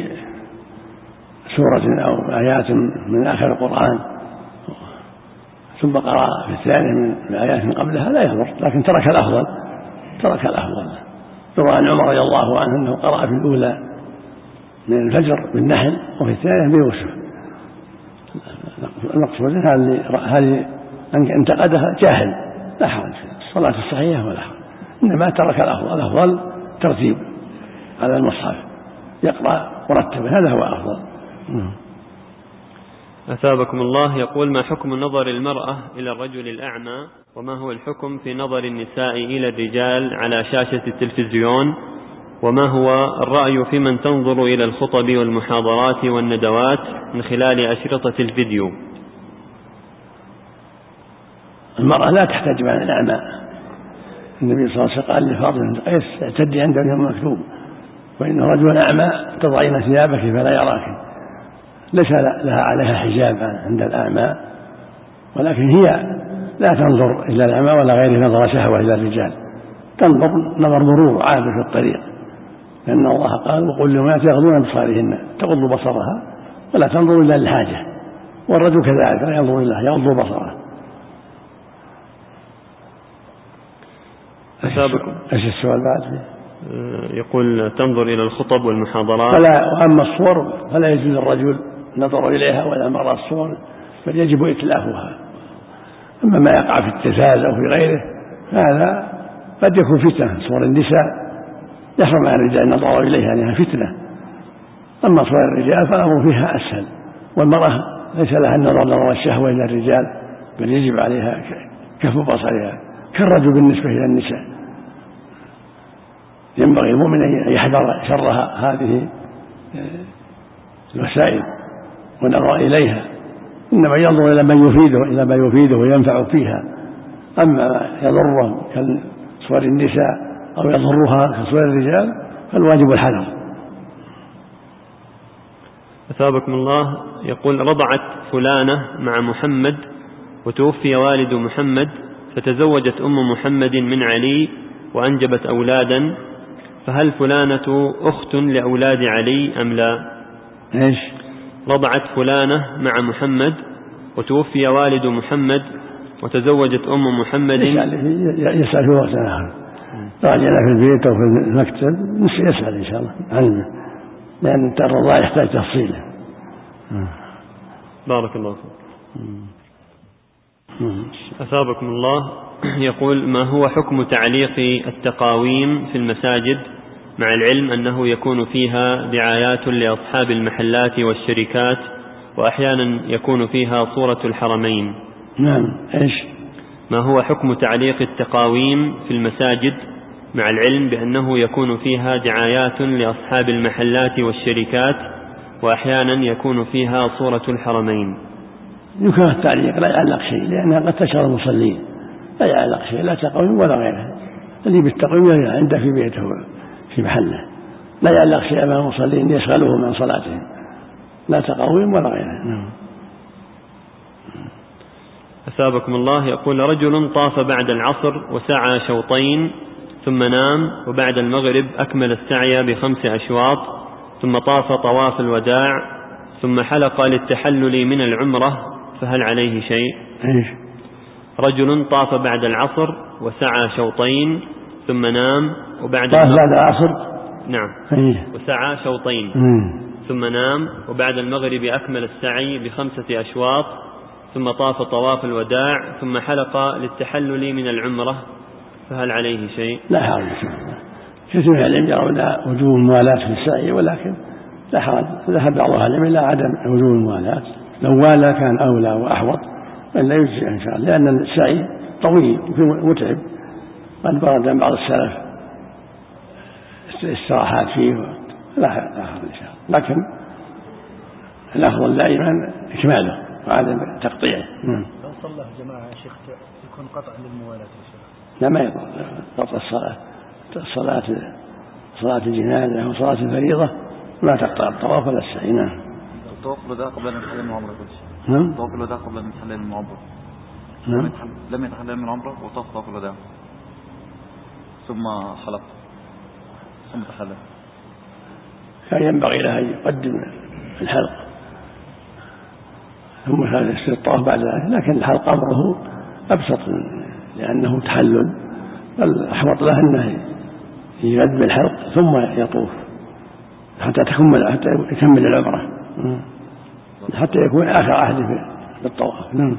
بسورة أو آيات من آخر القرآن ثم قرأ في الثانية من الآيات من قبلها لا يضر، لكن ترك الأفضل ترك الأفضل. روى عن عمر رضي الله عنه أنه قرأ في الأولى من الفجر بالنحل وفي الثانية بيوسف. المقصود هذه انتقدها جاهل لا حرج، الصلاة الصحيحة ولا حرج، إنما ترك الأفضل. الأفضل ترتيب على المصحف، يقرأ مرتبا، هذا هو أفضل. أثابكم الله. يقول: ما حكم نظر المرأة إلى الرجل الأعمى، وما هو الحكم في نظر النساء إلى الرجال على شاشة التلفزيون، وما هو الرأي في من تنظر إلى الخطب والمحاضرات والندوات من خلال أشرطة الفيديو؟ المرأة لا تحتاج عن الأعمى. النبي صلى الله عليه وسلم قال لفاطمة بنت قيس: اعتدي عند اليوم مكتوب، وإن رجلا أعمى تضعين ثيابك فلا يراك. ليس لها عليها حجاب عند الأعمى، ولكن هي لا تنظر إلى الأعمى ولا غيره نظر شهوة إلى الرجال، تنظر نظر مرور عابر في الطريق، لأن الله قال: وقل للمؤمنات يغضضن من أبصارهن، تغض بصرها ولا تنظر إلا للحاجة، والرجل كذلك لا ينظر إلا يغض بصره. ايش السؤال بعد؟ يقول: تنظر إلى الخطب والمحاضرات. فلا، وأما الصور فلا يجوز للرجل نظر إليها ولا مرة الصور، بل يجب إتلافها. أما ما يقع في التلفاز أو في غيره هذا قد يكون فتنة. صور النساء يحرم على الرجال النظر إليها لأنها فتنة، أما صور الرجال فالأمر فيها أسهل، والمرأة ليس لها النظر نظر الشهوة إلى الرجال، بل يجب عليها كف بصرها كالرجل بالنسبة إلى النساء. ينبغي المؤمن أن يحذر شرها هذه الوسائل ونظر إليها، إنما ينظر إلى ما يفيده إلى ما يفيده وينفع فيها. أما يضره كصور النساء أو يضرها كصور الرجال فالواجب الحذر. أثابكم الله. يقول: رضعت فلانة مع محمد وتوفي والد محمد، فتزوجت أم محمد من علي وأنجبت أولادا، فهل فلانة أخت لأولاد علي أم لا؟ إيش؟ رضعت فلانة مع محمد وتوفي والد محمد وتزوجت أم محمد. يسأل في وقت آخر، راجعنا في البيت أو في المكتب يسأل إن شاء الله عنه، لأن الرضاع يحتاج تفصيل. بارك الله فيك. أثابكم الله. يقول: ما هو حكم تعليق التقاويم في المساجد، مع العلم أنه يكون فيها دعايات لأصحاب المحلات والشركات، وأحيانا يكون فيها صورة الحرمين؟ نعم. إيش؟ ما هو حكم تعليق التقاويم في المساجد، مع العلم بأنه يكون فيها دعايات لأصحاب المحلات والشركات، وأحيانا يكون فيها صورة الحرمين؟ يمكن التعليق، لا يعلق شيء، لأنها قد تشغل المصلين، لا يعلق شيء، لا تقويم ولا غيره. اللي بالتقويم عنده في بيته في محله، لا يعلق شيء أمام المصلين يشغلهم عن صلاتهم، لا تقويم ولا غيره. أثابكم الله. يقول: رجل طاف بعد العصر وسعى شوطين ثم نام، وبعد المغرب أكمل السعي بخمس أشواط، ثم طاف طواف الوداع، ثم حلق للتحلل من العمرة، فهل عليه شيء؟ إيش؟ رجل طاف بعد العصر وسعى شوطين ثم نام، وبعد طاف بعد العصر. نعم. إيه؟ وسعى شوطين مم. ثم نام، وبعد المغرب أكمل السعي بخمسة أشواط، ثم طاف طواف الوداع، ثم حلق للتحلل من العمرة، فهل عليه شيء؟ لا حرج. كثير من العلم يرون وجوب الموالاة في السعي، ولكن لا حرج. ذهب بعض أهل العلم إلى عدم وجوب الموالاة، لو والى كان أولى وأحوط، وإلا يجزي إن شاء الله، لأن السعي طويل ومتعب. قد ورد عن بعض السلف استراحات فيه، لا حرج إن شاء الله، لكن الأفضل دائما إكماله وعدم تقطيعه. لو صلى جماعة يا شيخ يكون قطع للموالاة يا شيخ؟ لا، ما يضر قطع الصلاة. الصلاة صلاة الجنازة وصلاة الفريضة ما تقطع الطواف ولا السعي. نعم. الطواف الوداع قبل أن يتحلل من العمرة. نعم. الطواف الوداع قبل أن يتحلل من العمرة. نعم. لم يتحلل من العمرة وطاف طواف الوداع ثم حلق ثم تحلل. كان ينبغي له أن يقدم الحلق ثم يصير الطواف بعد ذلك، لكن الحلق أمره أبسط لأنه تحلل، الأحوط له أنه يبدأ بالحلق ثم يطوف حتى تكمل حتى يكمل العمرة، حتى يكون آخر عهده في الطواف. نعم.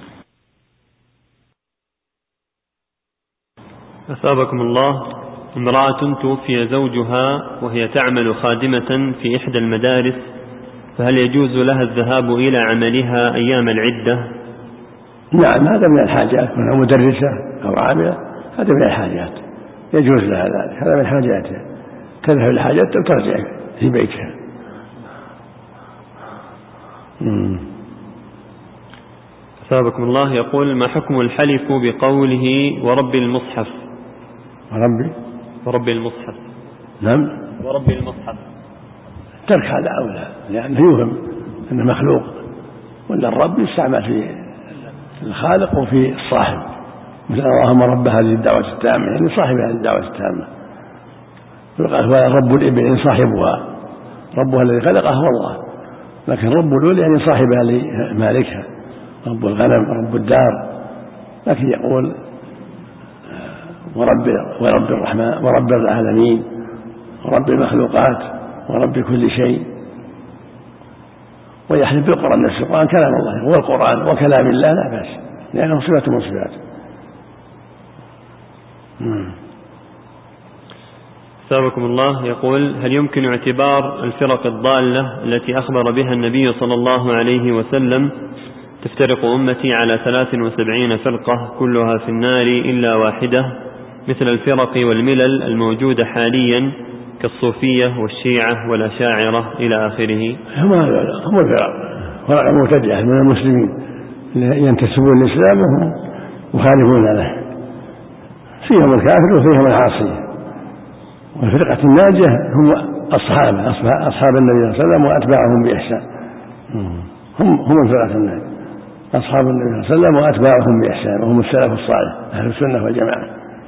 أثابكم الله. امرأة توفي زوجها وهي تعمل خادمة في إحدى المدارس، فهل يجوز لها الذهاب إلى عملها أيام العدة؟ نعم، هذا من الحاجات، كونها مدرسة أو عاملة هذا من الحاجات، يجوز لها ذلك، هذا من حاجاتها، تذهب الحاجات وترجع في بيتها. أثابكم الله. يقول: ما حكم الحلف بقوله ورب المصحف؟ وربي ورب المصحف. نعم، ورب المصحف. ترك هذا أولى، لأنه يوهم أنه مخلوق، وأن الرب يستعمل في الخالق وفي الصاحب، مثل اللهم رب هذه الدعوة التامة، يعني صاحب هذه الدعوة التامة. يقال هو رب الإبل صاحبها، ربها الذي خلقها هو الله، لكن رب الإبل يعني صاحبها لمالكها، رب الغنم، رب الدار. لكن يقول ورب ورب الرحمن ورب العالمين ورب المخلوقات ورب كل شيء، ويحلف بالقرآن نفسه، القرآن كلام الله هو القرآن وكلام الله لا بأس، لأنه صفة من صفاته. أثابكم الله. يقول: هل يمكن اعتبار الفرق الضالة التي أخبر بها النبي صلى الله عليه وسلم تفترق أمتي على ثلاث وسبعين فرقة كلها في النار إلا واحدة، مثل الفرق والملل الموجودة حاليا كالصوفية والشيعة والأشاعرة إلى آخره؟ هم هم الفرق، فرق المبتدعة من المسلمين ينتسبون الإسلام وهم مخالفون له، فيهم الكافر وفيهم العاصي. والفرقة الناجية هم أصحاب أصحاب النبي صلى الله عليه وسلم وأتباعهم بإحسان، هم هم الفرقة الناجية، أصحاب النبي صلى الله عليه وسلم وأتباعهم بإحسان، وهم السلف الصالح أهل السنة والجماعة.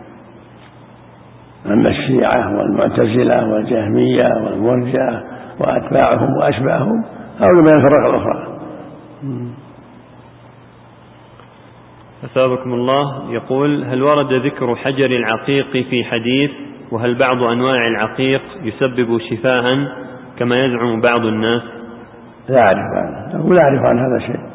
أما الشيعة والمعتزلة والجهمية والمرجئة وأتباعهم وأشباههم هؤلاء من الفرق الأخرى. أثابكم الله. يقول: هل ورد ذكر حجر العقيق في حديث؟ وهل بعض أنواع العقيق يسبب شفاء كما يزعم بعض الناس؟ لا أعرف عنه، لا أعرف عن هذا شيء.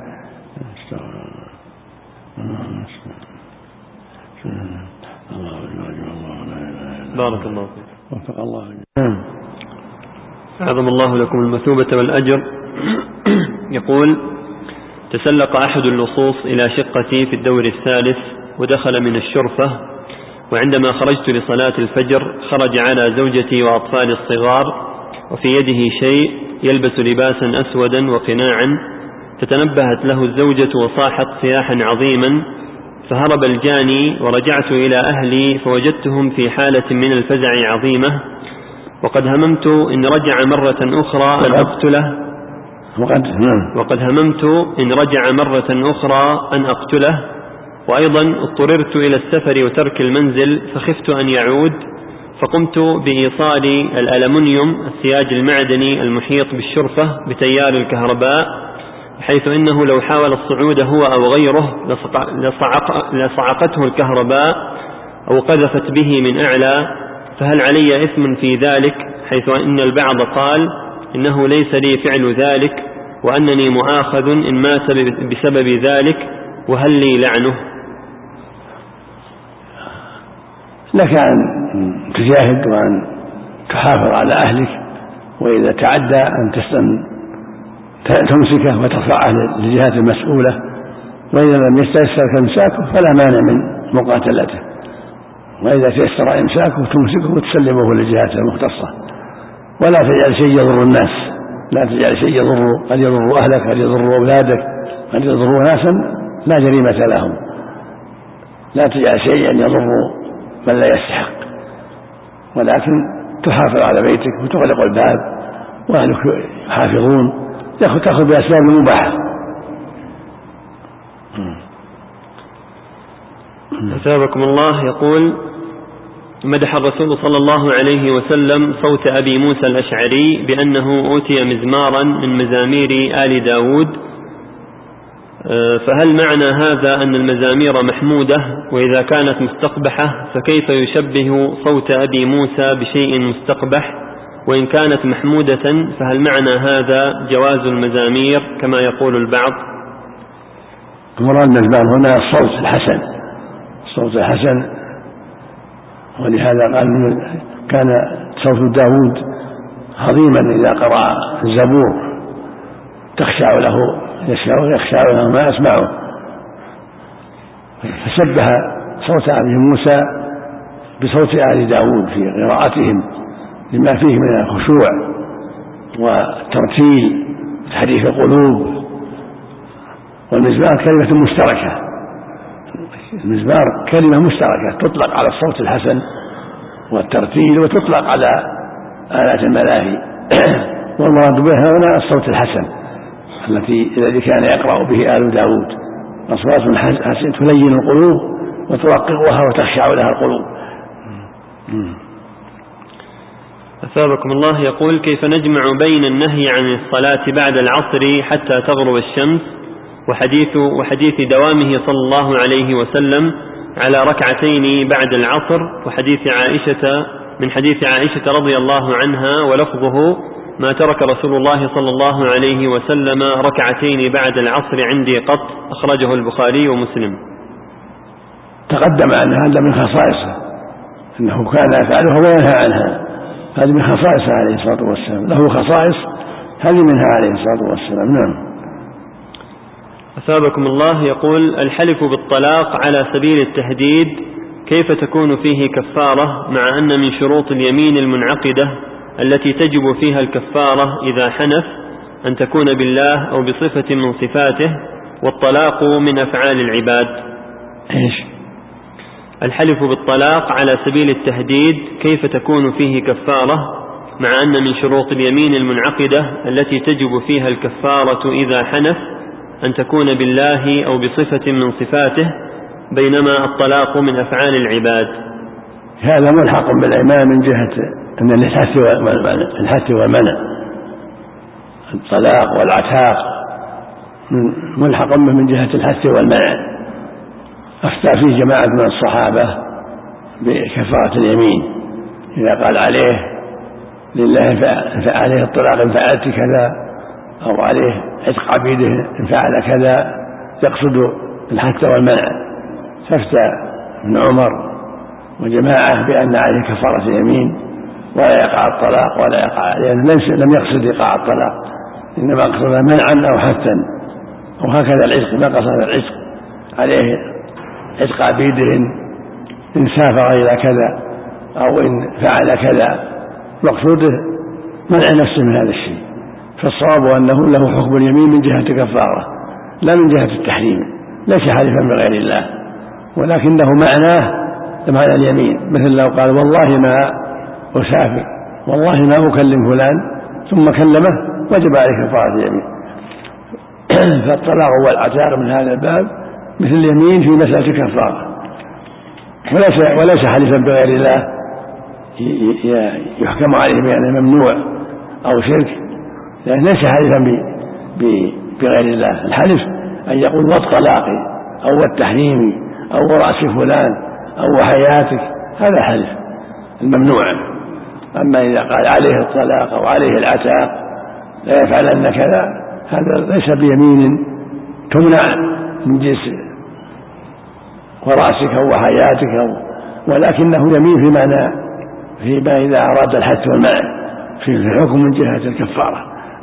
بارك الله فيك. وفق الله. أعظم الله لكم المثوبة والأجر. يقول: تسلق أحد اللصوص إلى شقتي في الدور الثالث ودخل من الشرفة، وعندما خرجت لصلاة الفجر خرج على زوجتي وأطفالي الصغار وفي يده شيء يلبس لباسا أسودا وقناعا، فتنبهت له الزوجة وصاحت صياحا عظيما، فهرب الجاني ورجعت إلى أهلي فوجدتهم في حالة من الفزع عظيمة، وقد هممت إن رجع مرة أخرى أن أقتله وقد هممت إن رجع مرة أخرى أن أقتله وأيضا اضطررت إلى السفر وترك المنزل فخفت أن يعود، فقمت بإيصال الألمنيوم السياج المعدني المحيط بالشرفة بتيار الكهرباء، حيث إنه لو حاول الصعود هو أو غيره لصعق لصعقته الكهرباء أو قذفت به من أعلى، فهل علي إثم في ذلك؟ حيث إن البعض قال إنه ليس لي فعل ذلك وأنني مؤاخذ إن مات بسبب ذلك، وهل لي لعنه؟ لك أن تجاهد وأن تحافظ على أهلك، وإذا تعدى أن تمسكه وترفعه للجهات المسؤولة، وإذا لم يتيسر إمساكه فلا مانع من مقاتلته، وإذا تيسر إمساكه تمسكه وتسلمه للجهات المختصة، ولا تجعل شيء يضر الناس، لا تجعل شيء يضر، قد يضر أهلك، قد يضر أولادك، قد يضر ناسا لا جريمة لهم، لا تجعل شيئا يضر من لا يستحق، ولكن تحافظ على بيتك وتغلق الباب وأهلك يحافظون، تأخذ بأسباب المباحة. أثابكم الله. يقول: مدح الرسول صلى الله عليه وسلم صوت أبي موسى الأشعري بأنه أوتي مزمارا من مزامير آل داود، فهل معنى هذا أن المزامير محمودة؟ وإذا كانت مستقبحة فكيف يشبه صوت أبي موسى بشيء مستقبح؟ وإن كانت محمودة فهل معنى هذا جواز المزامير كما يقول البعض؟ المراد بالمزمار هنا الصوت الحسن، الصوت الحسن، ولهذا قال كان صوت داود عظيما إذا قرأ الزبور تخشع له يخشع له ما يسمعه، فشبه صوت أبي موسى بصوت آل داود في قراءتهم لما فيه من الخشوع والترتيل وتحريك القلوب. والمزمار كلمة مشتركة، المزمار كلمة مشتركة تطلق على الصوت الحسن والترتيل وتطلق على آلات الملاهي، والمراد بها هنا الصوت الحسن التي الذي كان يقرأ به آل داود، أصوات حسن تلين القلوب وترققها وتخشع لها القلوب. أثابكم الله. يقول: كيف نجمع بين النهي عن الصلاة بعد العصر حتى تغرب الشمس وحديث, وحديث دوامه صلى الله عليه وسلم على ركعتين بعد العصر، وحديث عائشة من حديث عائشة رضي الله عنها ولفظه: ما ترك رسول الله صلى الله عليه وسلم ركعتين بعد العصر عندي قط، أخرجه البخاري ومسلم. تقدم أن هذا من خصائصه، أنه كان يفعلها وينهى عنها، هذه من خصائصه عليه الصلاة والسلام، له خصائص هذه منها عليه الصلاة والسلام. نعم. أثابكم الله. يقول: الحلف بالطلاق على سبيل التهديد كيف تكون فيه كفارة، مع أن من شروط اليمين المنعقدة التي تجب فيها الكفارة إذا حنث أن تكون بالله أو بصفة من صفاته، والطلاق من أفعال العباد؟ إيش؟ الحلف بالطلاق على سبيل التهديد كيف تكون فيه كفارة، مع أن من شروط اليمين المنعقدة التي تجب فيها الكفارة إذا حنث أن تكون بالله أو بصفة من صفاته، بينما الطلاق من أفعال العباد؟ هذا ملحق بالإيمان من جهة أن الحث والمنع، الطلاق والعتاق ملحق من جهة الحث والمنع. أفتى فيه جماعة من الصحابة بكفارة اليمين إذا قال عليه لله فعليه الطلاق إن فعلت كذا، أو عليه عتق عبيده إن فعل كذا، يقصد الحث والمنع. فافتى ابن عمر وجماعة بأن عليه كفارة اليمين ولا يقع الطلاق ولا يقع، لأنه يعني لم يقصد إيقاع الطلاق، إنما قصد منعا أو حثا. وهكذا العتق، ما قصد العتق عليه عتق عبيده إن سافر إلى كذا أو إن فعل كذا، مقصوده منع نفسه من هذا الشيء. فالصواب أنه له حكم اليمين من جهة الكفارة لا من جهة التحريم، ليس حالفا بغير الله، ولكنه معناه معنى اليمين، مثل لو قال والله ما أسافر، والله ما أكلم فلان، ثم كلمه، وجب عليه كفارة اليمين. فالطلاق والعتاق من هذا الباب مثل اليمين في مسألة الكفارة، وليس, وليس حلفا بغير الله يحكم عليه بأنه ممنوع أو شرك، لأنه ليس حلفا بغير الله. الحلف أن يقول والطلاق أو والتحريم أو رأس فلان أو حياتك، هذا حلف الممنوع. أما إذا قال عليه الطلاق أو عليه العتاق لا يفعلن كذا، هذا ليس بيمين تمنع من جنس ورأسك وحياتك، ولكنه يمين في معنى فيما إذا أراد الحث والمنع في الحكم من جهة الكفارة.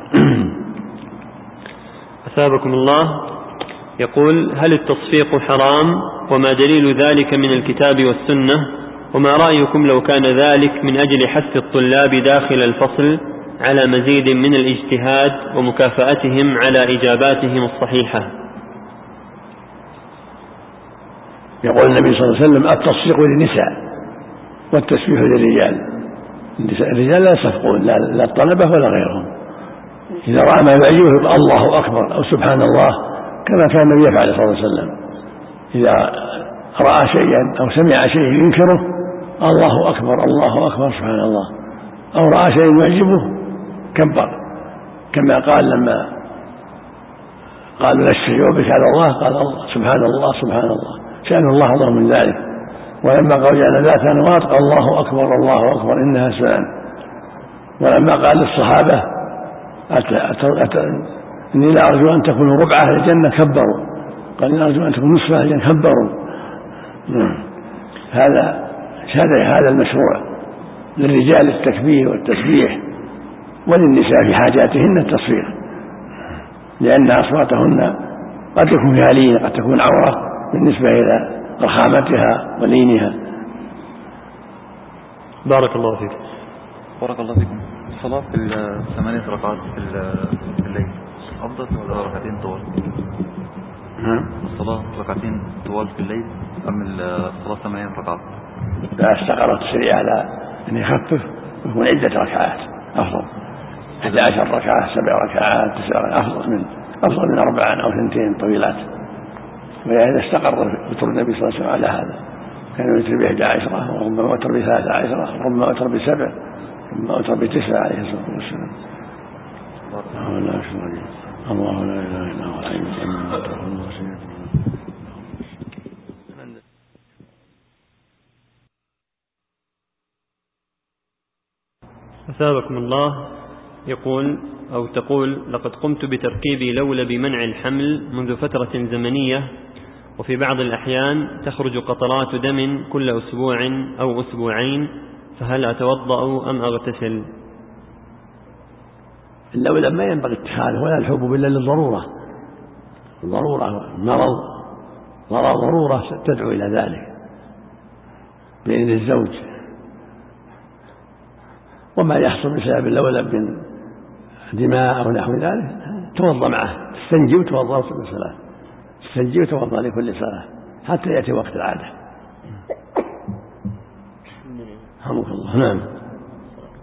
أثابكم الله. يقول: هل التصفيق حرام، وما دليل ذلك من الكتاب والسنة، وما رأيكم لو كان ذلك من أجل حث الطلاب داخل الفصل على مزيد من الاجتهاد ومكافأتهم على إجاباتهم الصحيحة؟ يقول النبي صلى الله عليه وسلم: التصفيق للنساء والتسبيح للرجال. الرجال لا يصفقون، لا الطلبة ولا غيرهم. إذا رأى ما يعجبه يقول الله أكبر أو سبحان الله، كما كان النبي يفعل صلى الله عليه وسلم. إذا رأى شيئا أو سمع شيئا ينكره الله أكبر الله أكبر سبحان الله، أو رأى شيئا يعجبه كبر، كما قال لما قالوا نستجيب على الله، قال الله سبحان الله سبحان الله، شأن الله أعظم من ذلك. ولما قال أنا ذات أنواط قال الله أكبر الله أكبر إنها سنن. ولما قال للصحابة أت أت أت إني لا أرجو أن تكونوا ربعة الجنة كبروا، قال إني أرجو أن تكونوا نصفها الجنة كبروا. هذا هذا المشروع للرجال التكبير والتسبيح، وللنساء في حاجاتهن التصفير، لأن أصواتهن قد يكون فيها لين، قد تكون عورة بالنسبة إلى رخامتها ولينها. بارك الله فيك. بارك الله فيكم. الصلاة في الثمانية ركعات في الليل أفضل ولا ركعتين طوال؟ الصلاة ركعتين طوال في الليل أم الصلاة ثمانية ركعات؟ لا، استقرت الشريعة على أن يخفف ويكون عدة ركعات أفضل، أحد عشر ركعة، سبع ركعات، تسع ركعات، أفضل من أفضل من أربع أو اثنتين طويلات. ولهذا استقر وتر النبي صلى الله عليه وسلم على هذا، كان يوتر بإحدى عشرة وربما وتر بثلاثة عشرة وربما وتر بسبع وربما وتر بتسعة عليه الصلاة والسلام. الله لا إله إلا هو الحي القيوم. أثابكم الله. يقول أو تقول: لقد قمت بتركيب لولب بمنع الحمل منذ فترة زمنية، وفي بعض الأحيان تخرج قطرات دم كل أسبوع أو أسبوعين، فهل أتوضأ أم أغتسل؟ اللولب ما ينبغي اتخاذه ولا الحبوب إلا للضرورة، الضرورة مرض ضرورة تدعو إلى ذلك بإذن الزوج. وما يحصل بسبب اللولب من دماء أو نحو ذلك توضأ معه، تستنجي وتوضأ للصلاة، تستنجي وتوضأ لكل صلاة حتى يأتي وقت العادة. رحمك الله. نعم.